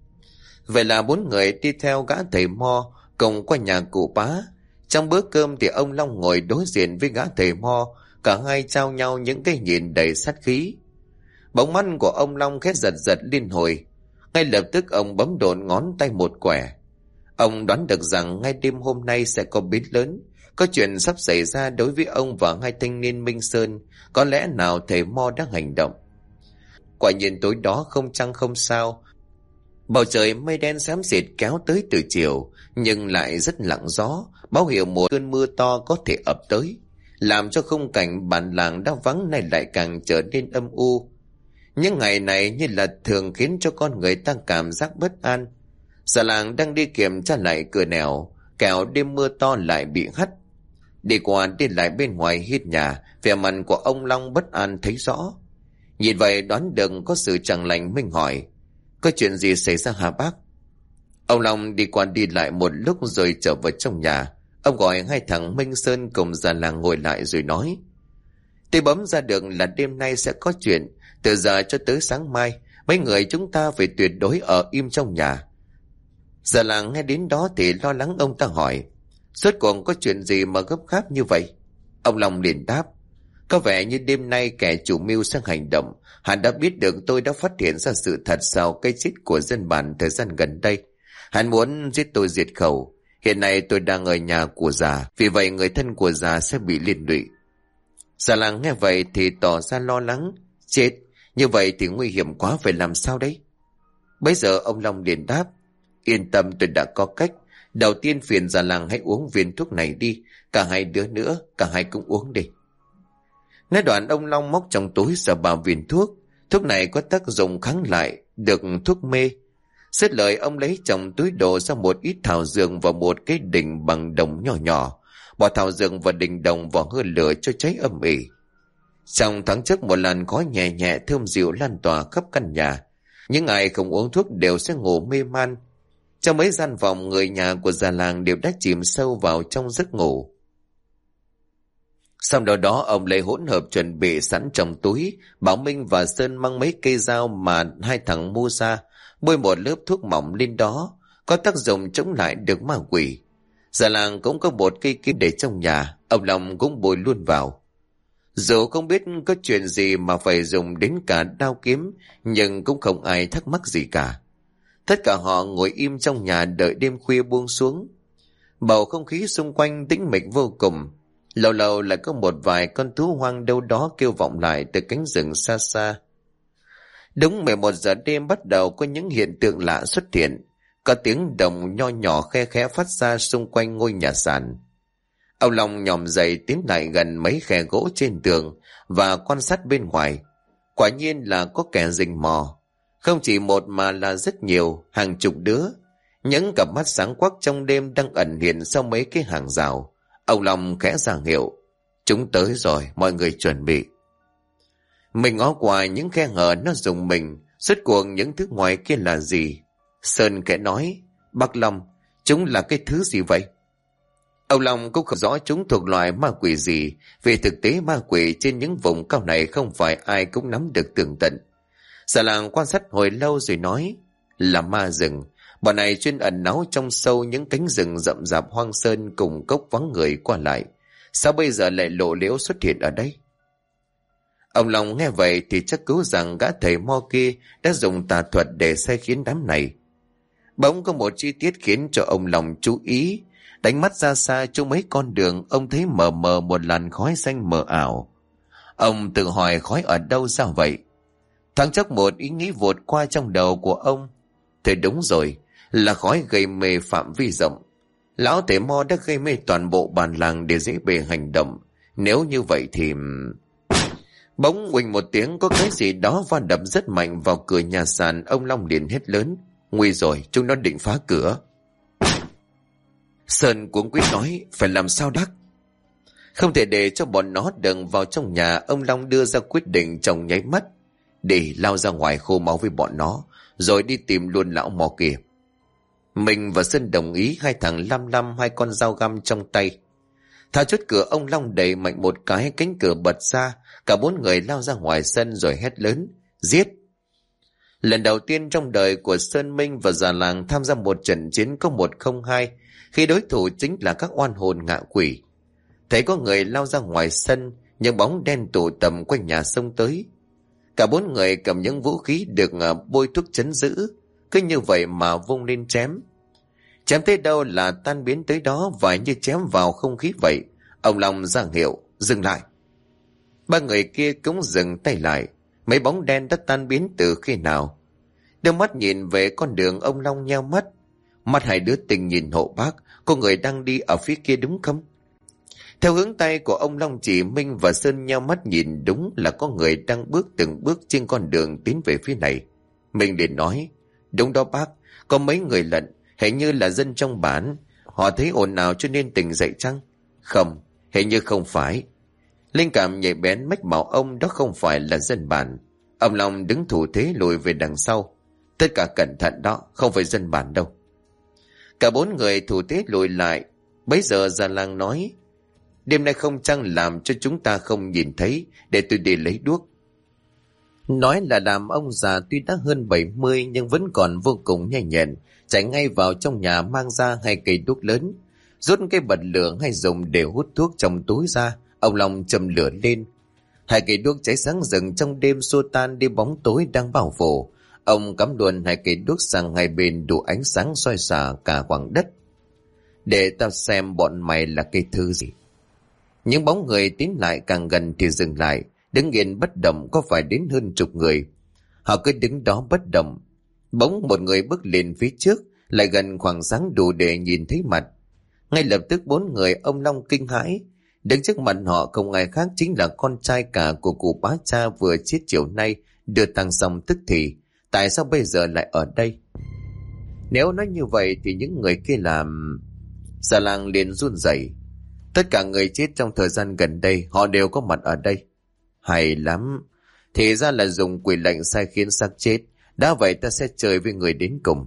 Vậy là bốn người đi theo gã thầy Mo cùng qua nhà cụ bá. Trong bữa cơm thì ông Long ngồi đối diện với gã thầy Mo. Cả hai trao nhau những cái nhìn đầy sát khí. Bóng mắt của ông Long khẽ giật giật liên hồi. Ngay lập tức ông bấm độn ngón tay một quẻ. Ông đoán được rằng ngay đêm hôm nay sẽ có biến lớn. Có chuyện sắp xảy ra đối với ông và hai thanh niên Minh Sơn. Có lẽ nào thầy Mo đang hành động. Quả nhiên tối đó không trăng không sao. Bầu trời mây đen xám xịt kéo tới từ chiều, nhưng lại rất lặng gió, báo hiệu một cơn mưa to có thể ập tới, làm cho khung cảnh bản làng đã vắng này lại càng trở nên âm u. Những ngày này như là thường khiến cho con người ta cảm giác bất an. Già làng đang đi kiểm tra lại cửa nẻo, kẻo đêm mưa to lại bị hắt. Đi qua đi lại bên ngoài hiên nhà, vẻ mặt của ông Long bất an thấy rõ. Nhìn vậy đoán được có sự chẳng lành, mình hỏi: Có chuyện gì xảy ra hả bác? Ông Long đi qua đi lại một lúc rồi trở vào trong nhà. Ông gọi hai thằng Minh Sơn cùng già làng ngồi lại rồi nói: Tôi bấm ra được là đêm nay sẽ có chuyện. Từ giờ cho tới sáng mai, mấy người chúng ta phải tuyệt đối ở im trong nhà. Già làng nghe đến đó thì lo lắng, ông ta hỏi: Rốt cuộc có chuyện gì mà gấp gáp như vậy? Ông Long liền đáp: Có vẻ như đêm nay kẻ chủ mưu sẽ hành động. Hắn đã biết được tôi đã phát hiện ra sự thật sau cái chết của dân bản thời gian gần đây. Hắn muốn giết tôi diệt khẩu. Hiện nay tôi đang ở nhà của già, vì vậy người thân của già sẽ bị liên lụy. Già làng nghe vậy thì tỏ ra lo lắng: Chết, như vậy thì nguy hiểm quá, phải làm sao đấy? Bây giờ ông Long liền đáp: Yên tâm, tôi đã có cách. Đầu tiên phiền già làng hãy uống viên thuốc này đi. Cả hai đứa nữa, cả hai cũng uống đi. Nói đoạn ông Long móc trong túi ra 3 viên thuốc. Thuốc này có tác dụng kháng lại được thuốc mê. Dứt lời ông lấy trong túi đổ ra một ít thảo dược và một cái đình bằng đồng nhỏ nhỏ. Bỏ thảo dược và đình đồng vào hơi lửa cho cháy âm ỉ. Trong thoáng chốc một làn khói nhẹ nhẹ thơm dịu lan tỏa khắp căn nhà. Những ai không uống thuốc đều sẽ ngủ mê man. Trong mấy gian phòng, người nhà của già làng đều đã chìm sâu vào trong giấc ngủ. Sau đó ông lấy hỗn hợp chuẩn bị sẵn trong túi. Bảo Minh và Sơn mang mấy cây dao mà hai thằng mua ra, bôi một lớp thuốc mỏng lên đó, có tác dụng chống lại được ma quỷ. Già làng cũng có một cây kim để trong nhà, ông Long cũng bôi luôn vào. Dù không biết có chuyện gì mà phải dùng đến cả đao kiếm, nhưng cũng không ai thắc mắc gì cả. Tất cả họ ngồi im trong nhà đợi đêm khuya buông xuống. Bầu không khí xung quanh tĩnh mịch vô cùng. Lâu lâu lại có một vài con thú hoang đâu đó kêu vọng lại từ cánh rừng xa xa. Đúng 11 giờ đêm bắt đầu có những hiện tượng lạ xuất hiện. Có tiếng động nho nhỏ khe khẽ phát ra xung quanh ngôi nhà sàn. Ông Long nhòm dậy tiến lại gần mấy khe gỗ trên tường và quan sát bên ngoài. Quả nhiên là có kẻ rình mò. Không chỉ một mà là rất nhiều, hàng chục đứa. Những cặp mắt sáng quắc trong đêm đang ẩn hiện sau mấy cái hàng rào. Ông Long khẽ ra hiệu. Chúng tới rồi, mọi người chuẩn bị. Mình ngó qua những khe hở nó rùng mình. Rốt cuộc những thứ ngoài kia là gì? Sơn khẽ nói. Bác Long, chúng là cái thứ gì vậy? Ông Long cũng không rõ chúng thuộc loại ma quỷ gì. Vì thực tế ma quỷ trên những vùng cao này không phải ai cũng nắm được tường tận. Già làng quan sát hồi lâu rồi nói. Là ma rừng. Bọn này chuyên ẩn náu trong sâu những cánh rừng rậm rạp hoang sơn cùng cốc vắng người qua lại. Sao bây giờ lại lộ liễu xuất hiện ở đây? Ông Long nghe vậy thì chắc cứu rằng gã thầy mo kia đã dùng tà thuật để sai khiến đám này. Bỗng có một chi tiết khiến cho ông Long chú ý. Đánh mắt ra xa chỗ mấy con đường, ông thấy mờ mờ một làn khói xanh mờ ảo. Ông tự hỏi khói ở đâu ra vậy? Thoáng chốc một ý nghĩ vụt qua trong đầu của ông. Thế đúng rồi, là khói gây mê phạm vi rộng. Lão thầy mo đã gây mê toàn bộ bản làng để dễ bề hành động. Nếu như vậy thì... Bỗng uỳnh một tiếng, có cái gì đó va đập rất mạnh vào cửa nhà sàn. Ông Long liền hét lớn. Nguy rồi, chúng nó định phá cửa. Sơn cuống quýt nói. Phải làm sao đắc? Không thể để cho bọn nó đừng vào trong nhà. Ông Long đưa ra quyết định trong nháy mắt. Để lao ra ngoài khô máu với bọn nó, rồi đi tìm luôn lão mò kia. Mình và Sơn đồng ý. Hai thằng lăm lăm hai con dao găm trong tay. Tháo chốt cửa, ông Long đẩy mạnh một cái, cánh cửa bật ra. Cả bốn người lao ra ngoài sân rồi hét lớn. Giết! Lần đầu tiên trong đời của Sơn Minh và già làng tham gia một trận chiến có 1-0-2, khi đối thủ chính là các oan hồn ngạ quỷ. Thấy có người lao ra ngoài sân, những bóng đen tụ tập quanh nhà xông tới. Cả bốn người cầm những vũ khí được bôi thuốc trấn giữ, cứ như vậy mà vung lên chém. Chém tới đâu là tan biến tới đó, và như chém vào không khí vậy. Ông Long ra hiệu dừng lại. Ba người kia cũng dừng tay lại. Mấy bóng đen đã tan biến từ khi nào? Đưa mắt nhìn về con đường, ông Long nheo mắt. Mắt hai đứa tình nhìn hộ bác. Có người đang đi ở phía kia đúng không? Theo hướng tay của ông Long chỉ, Minh và Sơn nheo mắt nhìn, đúng là có người đang bước từng bước trên con đường tiến về phía này. Minh liền nói. Đúng đó bác, có mấy người lận, hình như là dân trong bản. Họ thấy ồn ào cho nên tỉnh dậy chăng? Không, hình như không phải. Linh cảm nhạy bén mách bảo ông đó không phải là dân bản. Ông Long đứng thủ thế lùi về đằng sau. Tất cả cẩn thận đó, không phải dân bản đâu. Cả bốn người thủ thế lùi lại. Bấy giờ già làng nói. Đêm nay không chăng làm cho chúng ta không nhìn thấy, để tôi đi lấy đuốc. Nói là làm, ông già tuy đã hơn 70 nhưng vẫn còn vô cùng nhanh nhẹn, chạy ngay vào trong nhà mang ra 2 cây đuốc lớn, rút cái bật lửa hay dùng để hút thuốc trong túi ra. Ông Long châm lửa lên. 2 cây đuốc cháy sáng rừng trong đêm xua tan đi bóng tối đang bao phủ. Ông cắm luôn 2 cây đuốc sang hai bên, đủ ánh sáng soi xả cả khoảng đất. Để tao xem bọn mày là cái thứ gì. Những bóng người tiến lại càng gần thì dừng lại, đứng yên bất động, có phải đến hơn 10 người. Họ cứ đứng đó bất động. Bỗng một người bước lên phía trước, lại gần khoảng sáng đủ để nhìn thấy mặt. Ngay lập tức 4 người ông Long kinh hãi. Đứng trước mặt họ không ai khác chính là con trai cả của cụ bá cha vừa chết chiều nay, đưa tang xong tức thì. Tại sao bây giờ lại ở đây? Nếu nói như vậy thì những người kia làm... Già làng liền run rẩy. Tất cả người chết trong thời gian gần đây họ đều có mặt ở đây. Hay lắm. Thì ra là dùng quỷ lệnh sai khiến xác chết. Đã vậy ta sẽ chơi với người đến cùng.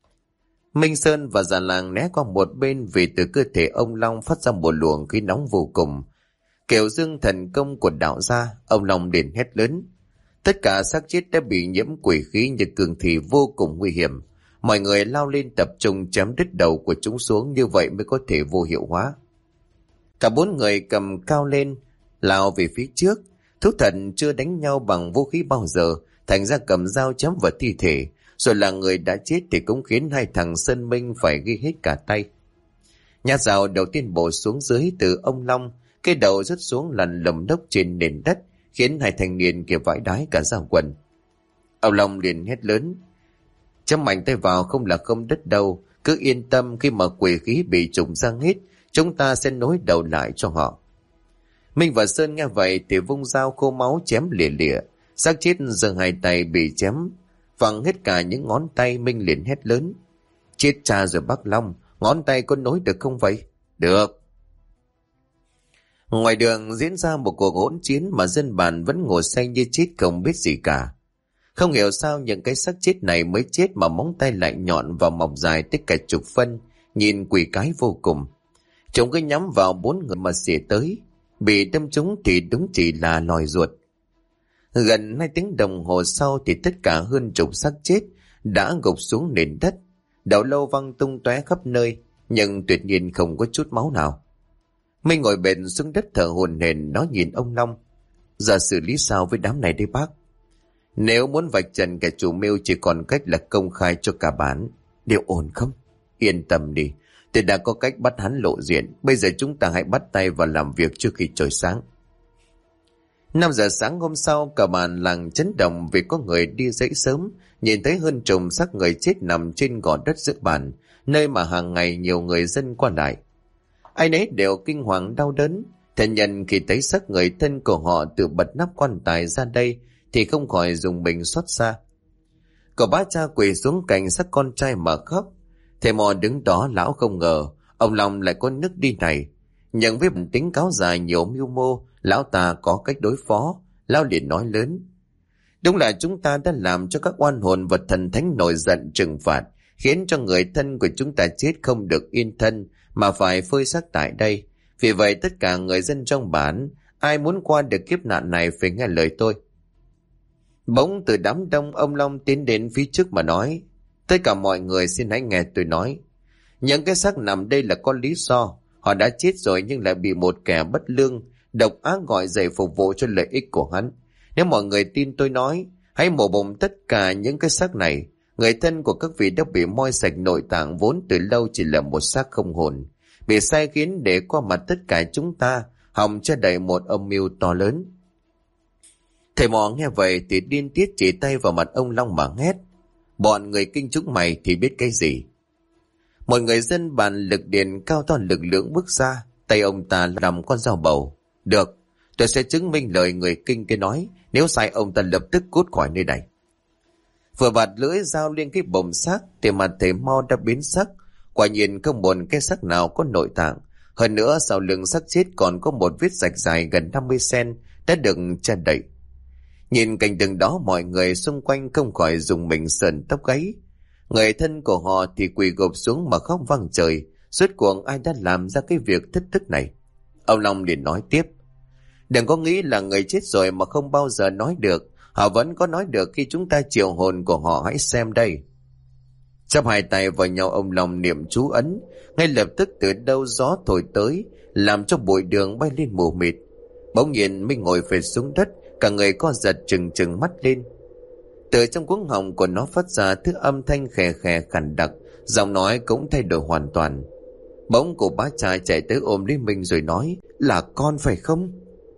Minh Sơn và già làng né qua một bên, vì từ cơ thể ông Long phát ra một luồng khí nóng vô cùng. Kiểu dương thần công của đạo gia. Ông Long liền hét lớn. Tất cả xác chết đã bị nhiễm quỷ khí như cường thị vô cùng nguy hiểm. Mọi người lao lên tập trung chém đứt đầu của chúng xuống, như vậy mới có thể vô hiệu hóa. Cả 4 người cầm cao lên, lao về phía trước. Thú thần chưa đánh nhau bằng vũ khí bao giờ, thành ra cầm dao chém vào thi thể. Rồi là người đã chết thì cũng khiến hai thằng Sơn Minh phải ghi hết cả tay. Nhát dao đầu tiên bổ xuống dưới từ ông Long, cái đầu rớt xuống lăn lầm đốc trên nền đất, khiến hai thanh niên kia vãi đái cả ra quần. Ông Long liền hét lớn. Chấm mạnh tay vào không là không đứt đâu. Cứ yên tâm, khi mà quỷ khí bị trùng ra hết, chúng ta sẽ nối đầu lại cho họ. Minh và Sơn nghe vậy thì vung dao khô máu chém lìa lìa. Xác chết giơ 2 tay bị chém văng hết cả những ngón tay. Minh liền hét lớn. Chết cha rồi bác Long, ngón tay có nối được không vậy? Được. Ngoài đường diễn ra một cuộc hỗn chiến mà dân bản vẫn ngồi say như chết không biết gì cả. Không hiểu sao những cái xác chết này mới chết mà móng tay lại nhọn và mọc dài tới cả chục phân, nhìn quỷ cái vô cùng. Chúng cứ nhắm vào 4 người mà xỉa tới, bị đâm trúng thì đúng chỉ là lòi ruột. Gần 2 tiếng đồng hồ sau thì tất cả hơn chục xác chết đã gục xuống nền đất, đầu lâu văng tung tóe khắp nơi, nhưng tuyệt nhiên không có chút máu nào. Minh ngồi bệt xuống đất thở hổn hển, nó nhìn ông Long. Giờ xử lý sao với đám này đây bác? Nếu muốn vạch trần kẻ chủ mưu chỉ còn cách là công khai cho cả bản. Điều ổn không? Yên tâm đi, tôi đã có cách bắt hắn lộ diện. Bây giờ chúng ta hãy bắt tay vào làm việc trước khi trời sáng. 5 giờ sáng hôm sau, cả bản làng chấn động vì có người đi dậy sớm, nhìn thấy hơn chục xác người chết nằm trên gò đất giữa bản, nơi mà hàng ngày nhiều người dân qua lại. Ai nấy đều kinh hoàng đau đớn. Thân nhân khi thấy xác người thân của họ tự bật nắp quan tài ra đây thì không khỏi dùng mình xót xa. Cậu bá cha quỳ xuống cạnh xác con trai mà khóc. Thầy mò đứng đó, lão không ngờ ông Long lại có nước đi này. Nhận với bản tính cáo già nhiều mưu mô, lão ta có cách đối phó. Lão liền nói lớn: đúng là chúng ta đã làm cho các oan hồn và thần thánh nổi giận trừng phạt, khiến cho người thân của chúng ta chết không được yên thân mà phải phơi xác tại đây. Vì vậy tất cả người dân trong bản, ai muốn qua được kiếp nạn này phải nghe lời tôi. Bỗng từ đám đông, ông Long tiến đến phía trước mà nói: tất cả mọi người xin hãy nghe tôi nói. Những cái xác nằm đây là có lý do. Họ đã chết rồi nhưng lại bị một kẻ bất lương, độc ác gọi dậy phục vụ cho lợi ích của hắn. Nếu mọi người tin tôi nói, hãy mổ bụng tất cả những cái xác này. Người thân của các vị đã bị moi sạch nội tạng, vốn từ lâu chỉ là một xác không hồn, bị sai khiến để qua mặt tất cả chúng ta, hòng che đậy một âm mưu to lớn. Thầy mò nghe vậy thì điên tiết chỉ tay vào mặt ông Long mà hét: bọn người kinh chúng mày thì biết cái gì? Một người dân bản lực điền cao to lực lượng bước ra, tay ông ta làm con dao bầu. Được, tôi sẽ chứng minh lời người kinh kia nói, nếu sai ông ta lập tức cút khỏi nơi này. Vừa bạt lưỡi dao lên cái bồng xác thì mặt thầy Mo đã biến sắc. Quả nhiên không một cái xác nào có nội tạng. Hơn nữa sau lưng xác chết còn có một vết rạch dài gần 50 cm đã được che đậy. Nhìn cảnh tượng đó, mọi người xung quanh không khỏi dùng mình sờn tóc gáy. Người thân của họ thì quỳ gục xuống mà khóc vang trời. Rốt cuộc ai đã làm ra cái việc thất đức này? Ông Long liền nói tiếp: đừng có nghĩ là người chết rồi mà không bao giờ nói được. Họ vẫn có nói được khi chúng ta triệu hồn của họ. Hãy xem đây. Chắp hai tay vào nhau, ông Long niệm chú ấn. Ngay lập tức từ đâu gió thổi tới, làm cho bụi đường bay lên mù mịt. Bỗng nhiên Minh ngồi phệt xuống đất, cả người co giật trừng trừng mắt lên. Từ trong cuống họng của nó phát ra thứ âm thanh khè khè khàn đặc, giọng nói cũng thay đổi hoàn toàn. Bỗng cô bá cha chạy tới ôm lấy Minh rồi nói: là con phải không?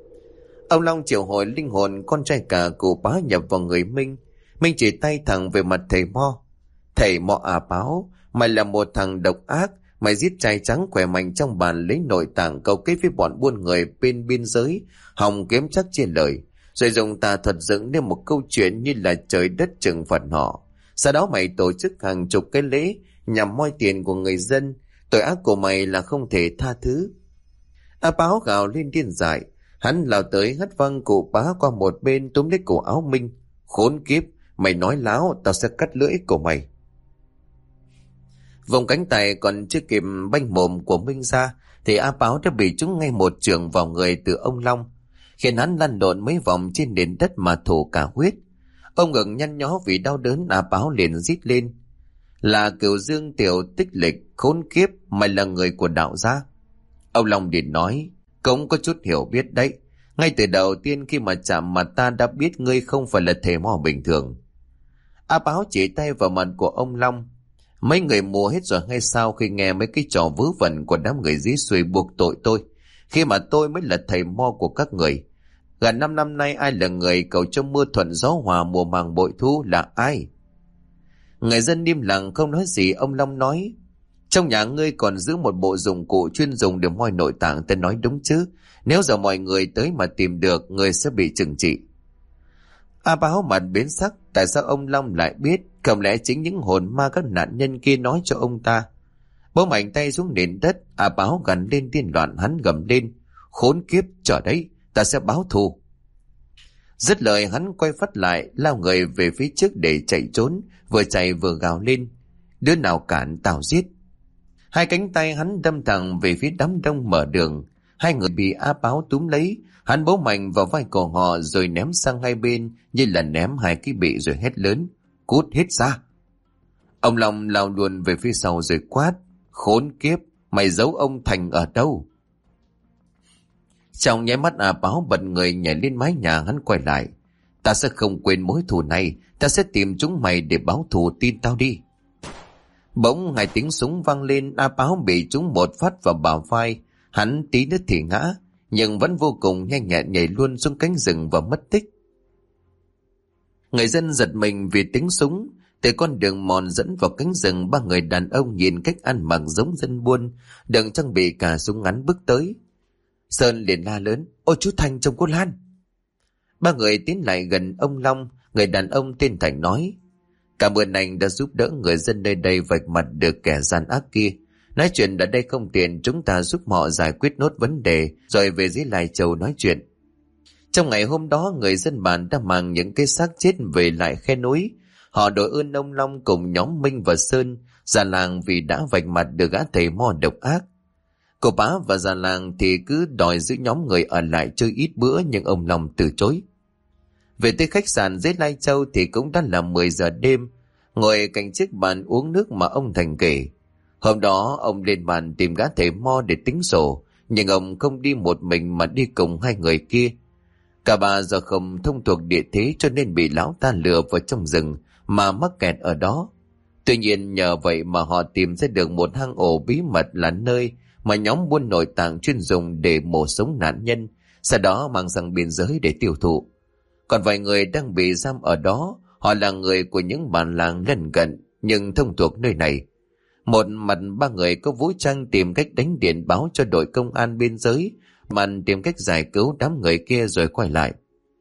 Ông Long triệu hồi linh hồn con trai cả của bá nhập vào người Minh. Minh chỉ tay thẳng về mặt thầy Mo. Thầy Mo à báo, mày là một thằng độc ác. Mày giết trai trắng khỏe mạnh trong bàn, lấy nội tạng câu kết với bọn buôn người bên biên giới, hòng kiếm chắc trên lời, rồi dùng tà thuật dựng nên một câu chuyện như là trời đất trừng phạt họ. Sau đó mày tổ chức hàng chục cái lễ nhằm moi tiền của người dân. Tội ác của mày là không thể tha thứ. A báo gào lên điên dại. Hắn lao tới hất văng cụ bá qua một bên, túm lấy cổ áo Minh. Khốn kiếp, mày nói láo, tao sẽ cắt lưỡi của mày. Vùng cánh tay còn chưa kịp banh mồm của Minh ra thì A báo đã bị trúng ngay một chưởng vào người từ ông Long, khiến hắn lăn lộn mấy vòng trên nền đất mà thổ cả huyết. Ông ngực nhăn nhó vì đau đớn. A báo liền rít lên: là Cửu Dương Tiểu Tích Lịch, khốn kiếp, mày là người của đạo gia. Ông Long liền nói: cũng có chút hiểu biết đấy. Ngay từ đầu tiên khi mà chạm mặt ta đã biết ngươi không phải là thầy Mo bình thường. A báo chỉ tay vào mặt của ông Long. Mấy người mua hết rồi hay sao khi nghe mấy cái trò vớ vẩn của đám người dí xuôi buộc tội tôi, khi mà tôi mới là thầy Mo của các người? Gần 5 năm nay ai là người cầu cho mưa thuận gió hòa mùa màng bội thu, là ai? Người dân im lặng không nói gì. Ông Long nói: trong nhà ngươi còn giữ một bộ dụng cụ chuyên dùng để moi nội tạng, tên nói đúng chứ? Nếu giờ mọi người tới mà tìm được, ngươi sẽ bị trừng trị. A Báo mặt biến sắc, tại sao ông Long lại biết? Không lẽ chính những hồn ma các nạn nhân kia nói cho ông ta? Bố mạnh tay xuống nền đất, A Báo gằn lên điên loạn, hắn gầm lên: khốn kiếp, chờ đấy, ta sẽ báo thù. Dứt lời hắn quay phát lại, lao người về phía trước để chạy trốn, vừa chạy vừa gào lên: đứa nào cản tao giết. Hai cánh tay hắn đâm thẳng về phía đám đông mở đường. Hai người bị A Báo túm lấy, hắn bấu mạnh vào vai của họ rồi ném sang hai bên như là ném hai cái bị, rồi hét lớn: cút hết ra. Ông Long lao luôn về phía sau rồi quát: khốn kiếp, mày giấu ông Thành ở đâu? Trong nháy mắt A Báo bật người nhảy lên mái nhà, hắn quay lại: ta sẽ không quên mối thù này, ta sẽ tìm chúng mày để báo thù, tin tao đi. Bỗng hai tiếng súng vang lên, A Báo bị trúng một phát vào bả vai, hắn tí nữa thì ngã, nhưng vẫn vô cùng nhanh nhẹn nhảy luôn xuống cánh rừng và mất tích. Người dân giật mình vì tiếng súng. Từ con đường mòn dẫn vào cánh rừng, ba người đàn ông nhìn cách ăn mặc giống dân buôn, đừng trang bị cả súng ngắn bước tới. Sơn liền la lớn: ôi chú Thành, chồng cô Lan! Ba người tiến lại gần ông Long. Người đàn ông tên Thành nói: cảm ơn anh đã giúp đỡ người dân nơi đây vạch mặt được kẻ gian ác kia. Nói chuyện ở đây không tiện, chúng ta giúp họ giải quyết nốt vấn đề rồi về dưới Lai Châu nói chuyện. Trong ngày hôm đó, người dân bản đã mang những cái xác chết về lại khe núi. Họ đội ơn ông Long cùng nhóm Minh và Sơn, già làng vì đã vạch mặt được gã thầy mo độc ác. Cô Bá và già làng thì cứ đòi giữ nhóm người ở lại chơi ít bữa, nhưng ông Long từ chối. Về tới khách sạn dưới Lai Châu thì cũng đã là 10 giờ đêm. Ngồi cạnh chiếc bàn uống nước mà ông Thành kể. Hôm đó ông lên bàn tìm gã thầy mo để tính sổ, nhưng ông không đi một mình mà đi cùng hai người kia. Cả ba do không thông thuộc địa thế cho nên bị lão ta lừa vào trong rừng mà mắc kẹt ở đó. Tuy nhiên nhờ vậy mà họ tìm ra được một hang ổ bí mật, là nơi mà nhóm buôn nội tạng chuyên dùng để mổ sống nạn nhân, sau đó mang sang biên giới để tiêu thụ. Còn vài người đang bị giam ở đó, họ là người của những bản làng lân cận nhưng thông thuộc nơi này. Một mặt ba người có vũ trang tìm cách đánh điện báo cho đội công an biên giới, mặt tìm cách giải cứu đám người kia rồi quay lại.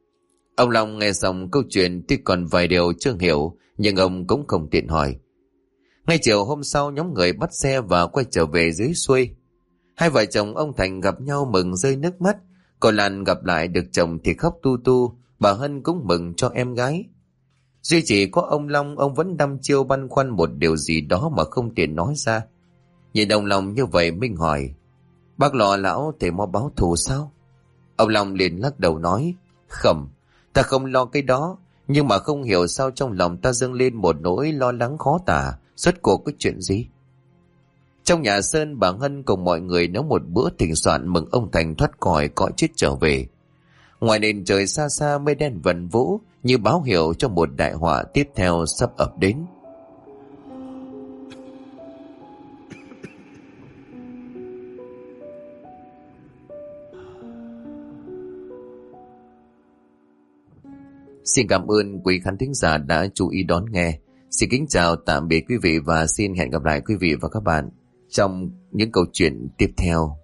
Ông Long nghe xong câu chuyện tuy còn vài điều chưa hiểu, nhưng ông cũng không tiện hỏi. Ngay chiều hôm sau, nhóm người bắt xe và quay trở về dưới xuôi. Hai vợ chồng ông Thành gặp nhau mừng rơi nước mắt. Cô Lan gặp lại được chồng thì khóc tu tu. Bà Hân cũng mừng cho em gái. Duy chỉ có ông Long, ông vẫn đăm chiêu băn khoăn một điều gì đó mà không tiện nói ra. Nhìn ông Long như vậy, Minh hỏi: bác lo lão thầy mo báo thù sao? Ông Long liền lắc đầu nói: không, ta không lo cái đó, nhưng mà không hiểu sao trong lòng ta dâng lên một nỗi lo lắng khó tả. Rốt cuộc có chuyện gì? Trong nhà Sơn, bà Hân cùng mọi người nấu một bữa thịnh soạn mừng ông Thành thoát khỏi cõi chết trở về. Ngoài nền trời xa xa, mây đen vần vũ như báo hiệu cho một đại họa tiếp theo sắp ập đến. Xin cảm ơn quý khán thính giả đã chú ý đón nghe. Xin kính chào tạm biệt quý vị và xin hẹn gặp lại quý vị và các bạn trong những câu chuyện tiếp theo.